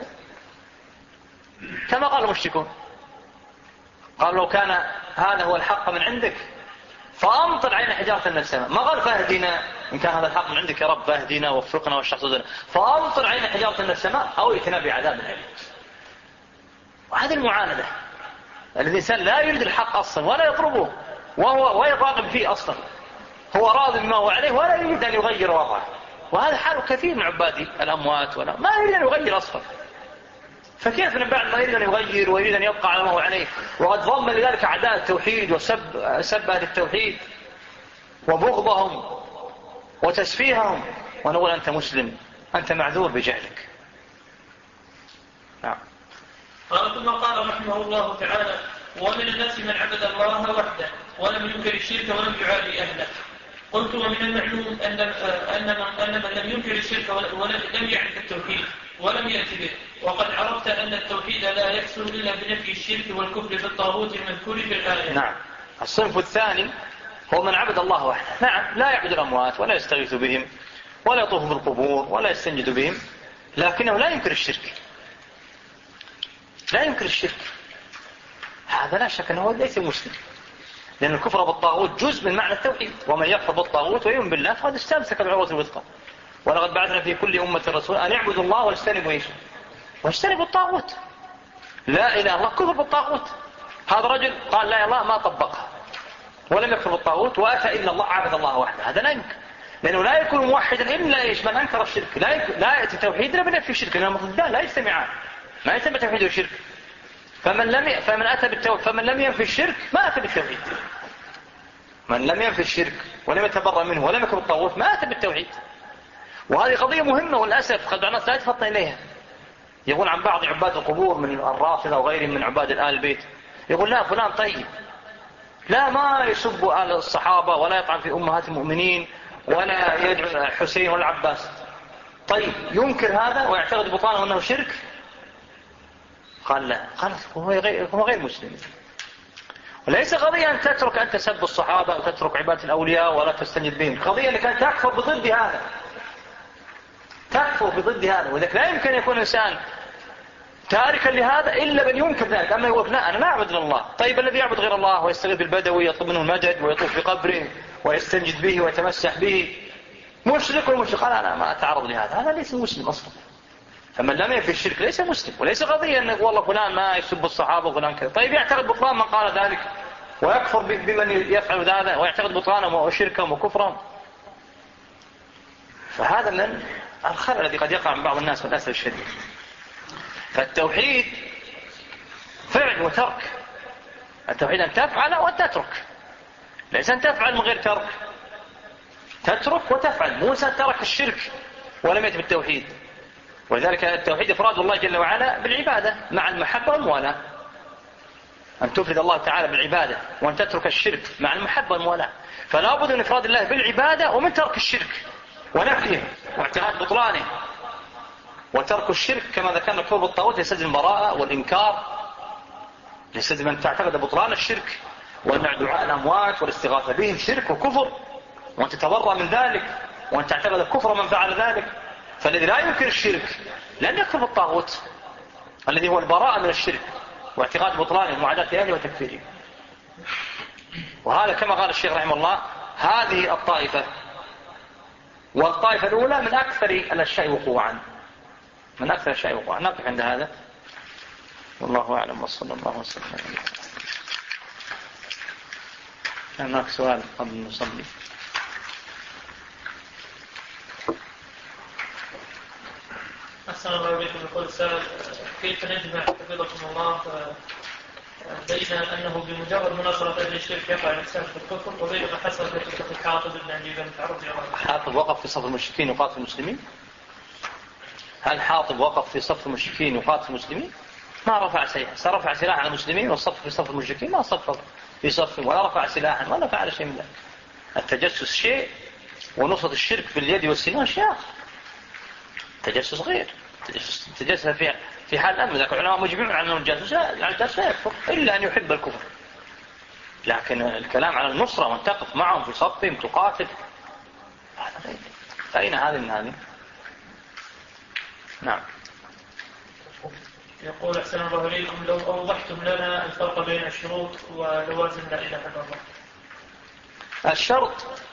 كما قال المشركون، قال: لو كان هذا هو الحق من عندك فأمطر علينا حجارة من السماء. ما قال: فاهدنا، إن كان هذا الحق من عندك يا رب فاهدنا ووفقنا واشرح صدرنا، فأمطر علينا حجارة من السماء أو ائتنا بعذاب أليم. وهذه المعاندة. الإنسان لا يريد الحق أصلا ولا يطلبه وهو راغب فيه أصلا، هو راض بما هو عليه ولا يريد أن يغير وضعه. وهذا حال كثير من عباد الأموات، ما يريد أن يغير أصلا. فكيف من بعد ما يريد أن يغير ويريد أن يبقى على ما هو عليه، وقد ضم لذلك أعداء التوحيد وسب أهل التوحيد وبغضهم وتسفيههم، ونقول: أنت مسلم، أنت معذور بجهلك. نعم. قال: ثم قال رحمه الله تعالى: ومن الناس من عبد الله وحده ولم ينكر الشرك ولم يعادي أهله. قلت: ومن المعلوم أن من لم ينكر الشرك لم يعرف التوحيد ولم يأتي به، وقد عرفت أن التوحيد لا يحصل إلا بنفي الشرك والكفر في الطاغوت المذكور في الآية. نعم. الصنف الثاني هو من عبد الله وحده. نعم، لا يعبد الأموات ولا يستغيث بهم ولا يطوف بالقبور ولا يستنجد بهم، لكنه لا ينكر الشرك. لا ينكر الشرك، هذا لا شك أنه ليس مسلم، لأن الكفر بالطاغوت جزء من معنى التوحيد. ومن يكفر بالطاغوت ويؤمن بالله فقد استمسك بالعروة الوثقى. ولقد بعثنا في كل أمة رسول أن يعبدوا الله واجتنبوا الطاغوت. لا إله إلا الله كفر بالطاغوت. هذا رجل قال لا إله إلا الله ما طبقها ولم يكفر بالطاغوت وأتى إلا الله، عبد الله وحده. هذا لا يمكن، لأنه لا يكون موحدا إلا من أنكر الشرك. لا يأتي توحيد إلا بنفي الشرك، لأنه ضدان لا يجتمعان، ما يسمى توحيد والشرك. فمن لم ينفي الشرك ما أتى بالتوحيد. من لم ينفي الشرك ولم يتبرأ منه ولم يكفر بالطاغوت ما أتى بالتوحيد. وهذه قضية مهمة، والأسف قد الناس لا يتفطن إليها. يقول عن بعض عباد القبور من الرافضة وغيرهم من عباد آل البيت، يقول: لا فلان طيب، لا ما يسب آل الصحابة ولا يطعن في أمهات المؤمنين ولا يدعو الحسين ولا العباس. طيب ينكر هذا ويعتقد بطلانه أنه شرك؟ قال: لا، قال: هو غير مسلم. وليس قضية أن تترك أن تسب الصحابة وتترك عبادة الأولياء ولا تستنجد بهم، قضية أنك أن تكفر بضد هذا، تكفر بضد هذا. وذلك لا يمكن يكون إنسان تاركا لهذا إلا من ينكر ذلك. أما يقول: لا، أنا لا أعبد الله. طيب الذي يعبد غير الله ويستغيث بالبدوي يطلب منه المدد ويطوف بقبره ويستنجد به ويتمسح به مشرك، والمشرك قال: أنا ما أتعرض لهذا، هذا ليس مسلم أصلا. فمن لم ينفي الشرك ليس مسلم. وليس قضية أن والله فلان ما يسب الصحابة وفلان كذا. طيب يعتقد بطلان من قال ذلك ويكفر بمن يفعل ذلك ويعتقد بطلانهم وشركهم وكفرهم. فهذا من الخلل الذي قد يقع من بعض الناس والأسف الشديد. فالتوحيد فعل وترك. التوحيد أن تفعل وتترك، ليس أن تفعل من غير ترك، تترك وتفعل. موسى ترك الشرك ولم يأت بالتوحيد. ولذلك التوحيد إفراد الله جل وعلا بالعبادة مع المحبة والموالاة. أن تفرد الله تعالى بالعبادة وأن تترك الشرك مع المحبة والموالاة. فلا بد من إفراد الله بالعبادة ومن ترك الشرك ونفيه واعتقاد بطلانه. وترك الشرك كما ذكرنا كفر بالطاغوت يستلزم البراءة والإنكار، يستلزم أن تعتقد بطلان الشرك وأن دعاء الأموات والاستغاثة بهم شرك وكفر، وأن تتبرأ من ذلك وأن تعتقد كفر من فعل ذلك. فالذي لا ينكر الشرك لن يكفر بالطاغوت الذي هو البراءة من الشرك واعتقاد بطلانه ومعاداة أهله وتكفيره. وهذا كما قال الشيخ رحمه الله هذه الطائفة، والطائفة الأولى من أكثر الأشياء وقوعا، من أكثر الأشياء وقوعا. نقف عند هذا، والله أعلم، وصلى الله وسلم. هناك سؤال قبل أن نصلي. أحسن الله إليكم. يقول السائل: كيف نجمع حفظكم الله بين أنه بمجرد مناصرة أهل الشرك يقع الإنسان في الكفر، وبين ما حصل في قصة حاطب بن أبي بلتعة؟ حاطب وقف في صف المشركين وقاتل المسلمين؟ هل حاطب وقف في صف المشركين وقاتل المسلمين؟ ما رفع سلاحا، رفع سلاح على المسلمين والصف في صف المشركين، ما صف في صف ولا رفع سلاحا ولا فعل شيء من ذلك. التجسس شيء، ونصرة الشرك في اليد والسنان شيء آخر. التجسس غير. التجسس في حال الأمن، لكن العلماء مجمعون على أن الجاسوس لا يكفر إلا أن يحب الكفر. لكن الكلام على النصرة وأن تقف معهم في صفهم تقاتل، هذا غير. فأين هذه من هذه؟ نعم. يقول: أحسن الله إليكم، لو أوضحتم لنا الفرق بين الشروط ولوازم لا إله إلا الله. الشرط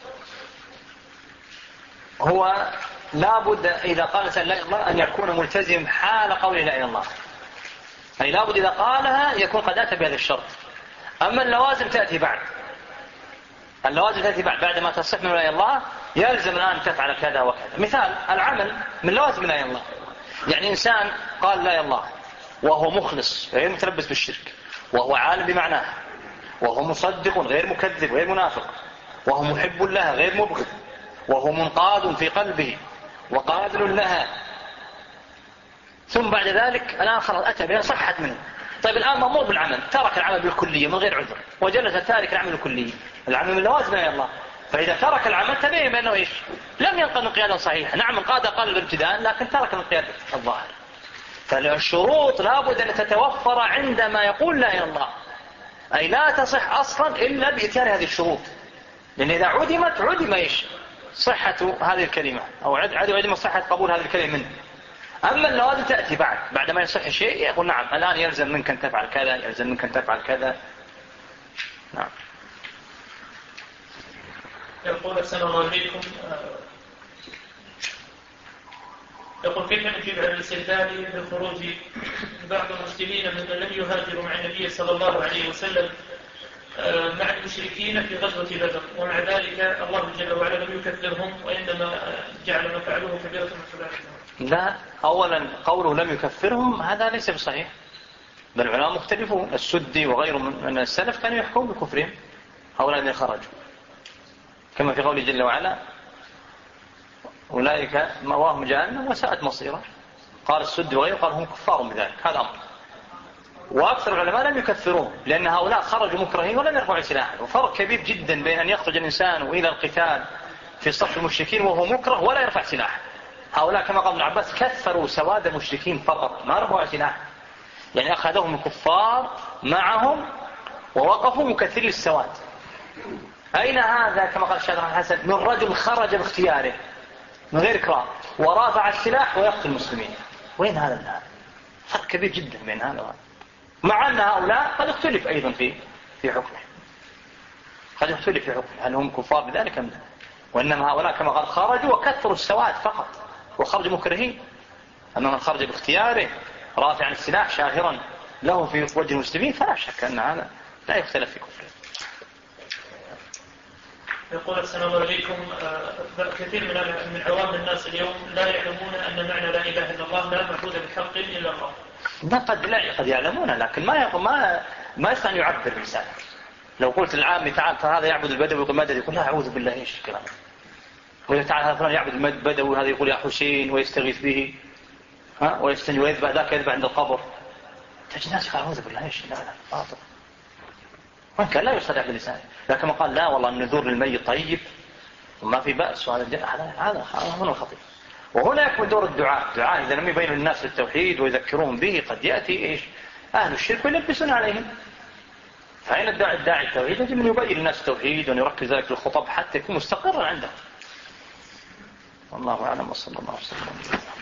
هو لابد إذا قال الإنسان لا إله إلا الله أن يكون ملتزم حال قوله لا إله إلا الله، أي لابد إذا قالها يكون قد أتى بهذا الشرط. أما اللوازم تأتي بعد، اللوازم تأتي بعد ما تصح من لا إله إلا الله، يلزم الآن تفعل كذا وكذا. مثال العمل من لوازم لا إله إلا الله، يعني إنسان قال لا إله إلا الله وهو مخلص غير متلبس بالشرك، وهو عالم بمعناه، وهو مصدق غير مكذب غير منافق، وهو محب لها غير مبغض، وهو منقاد في قلبه وقابل لها، ثم بعد ذلك الآن خلاص أتى بها صحت منه. طيب الآن مأمور بالعمل، ترك العمل بالكلية من غير عذر، وجلس تارك العمل بالكلية، العمل من لوازم لا إله إلا الله. فإذا ترك العمل تبين بأنه إيش؟ لم ينقض انقيادا صحيحا. نعم انقاد قلب ابتداء، لكن ترك الانقياد الظاهر. فالشروط لابد أن تتوفر عندما يقول لا إله إلا الله، أي لا تصح أصلا إلا بإتيان هذه الشروط، لأن إذا عدم إيش؟ صحة هذه الكلمة، أو عدم صحة قبول هذه الكلمة منه. أما اللوازم تأتي بعد ما يصح شيء يقول نعم الآن يلزم منك أن تفعل كذا، يلزم منك أن تفعل كذا. نعم. يقول: أحسن الله إليكم، يقول: كيف نجيب على الاستدلال بالخروج بعض المسلمين ممن لم يهاجروا مع النبي صلى الله عليه وسلم مع المشركين في غزوة بدر، ومع ذلك الله جل وعلا لم يكفرهم، وإنما جعل ما فعلوه كبيرة من كبائرهم؟ لا، أولا قوله لم يكفرهم هذا ليس بصحيح، بل العلماء مختلفون. السدي وغيره من السلف كانوا يحكمون بكفرهم هؤلاء الذين خرجوا، كما في قوله جل وعلا: أولئك مأواهم جهنم وساءت مصيرا. قال السدي وغيره قال هم كفار بذلك، هذا أمر. وأكثر العلماء لم يكفرون، لأن هؤلاء خرجوا مكرهين ولم يرفعوا سلاحا. وفرق كبير جدا بين أن يخرج الإنسان إلى القتال في صف المشركين وهو مكره ولا يرفع سلاحا. هؤلاء كما قال ابن عباس كثروا سواد المشركين فقط، ما رفعوا سلاحا، يعني أخذهم الكفار معهم ووقفوا مكثري السواد. أين هذا؟ كما قال الشيخ الحسن: من رجل خرج باختياره من غير إكراه ورافع السلاح ويقتل المسلمين. وين هذا الآن؟ فرق كبير جدا بين هذا وهذا، مع أن هؤلاء قد اختلف أيضا في حكمه، قد اختلف في حكمه هل هم كفار بذلك أم لا. وإنما هؤلاء كما قال خرجوا وكثروا السواد فقط وخرجوا مكرهين. أما من خرج باختياره رافعا السلاح شاهرا له في وجه المسلمين فلا شك أن هذا لا يختلف في كفره. يقول: السلام عليكم، كثير من عوام الناس اليوم لا يعلمون أن معنى لا إله إلا الله لا معبود بحق إلا الله. قد يعلمون، لكن ما يستطيع أن يعبر بلسانه. لو قلت العامي تعال هذا يعبد البدوي يقول مدد، يقول لا أعوذ بالله إيش الكلام. وإذا تعال هذا فلان يعبد البدوي هذا يقول يا حسين ويستغيث به، ويستنجي ويذبح ذاك يذبح عند القبر. تجد ناس يقول أعوذ بالله إيش، لا باطل. وإن كان لا يستطيع بلسانه، لكن قال لا والله النذور للميت طيب وما في بأس، وهذا من الخطير. وهنا يكون دور الدعاء إذا لم يبين الناس التوحيد ويذكرون به قد يأتي إيش أهل الشرك ويلبسون عليهم. فأين الداعي التوحيد؟ يجب أن يبين الناس التوحيد وأن يركز ذلك الخطب حتى يكون مستقرا عنده. والله أعلم، وصلى الله عليه وسلم.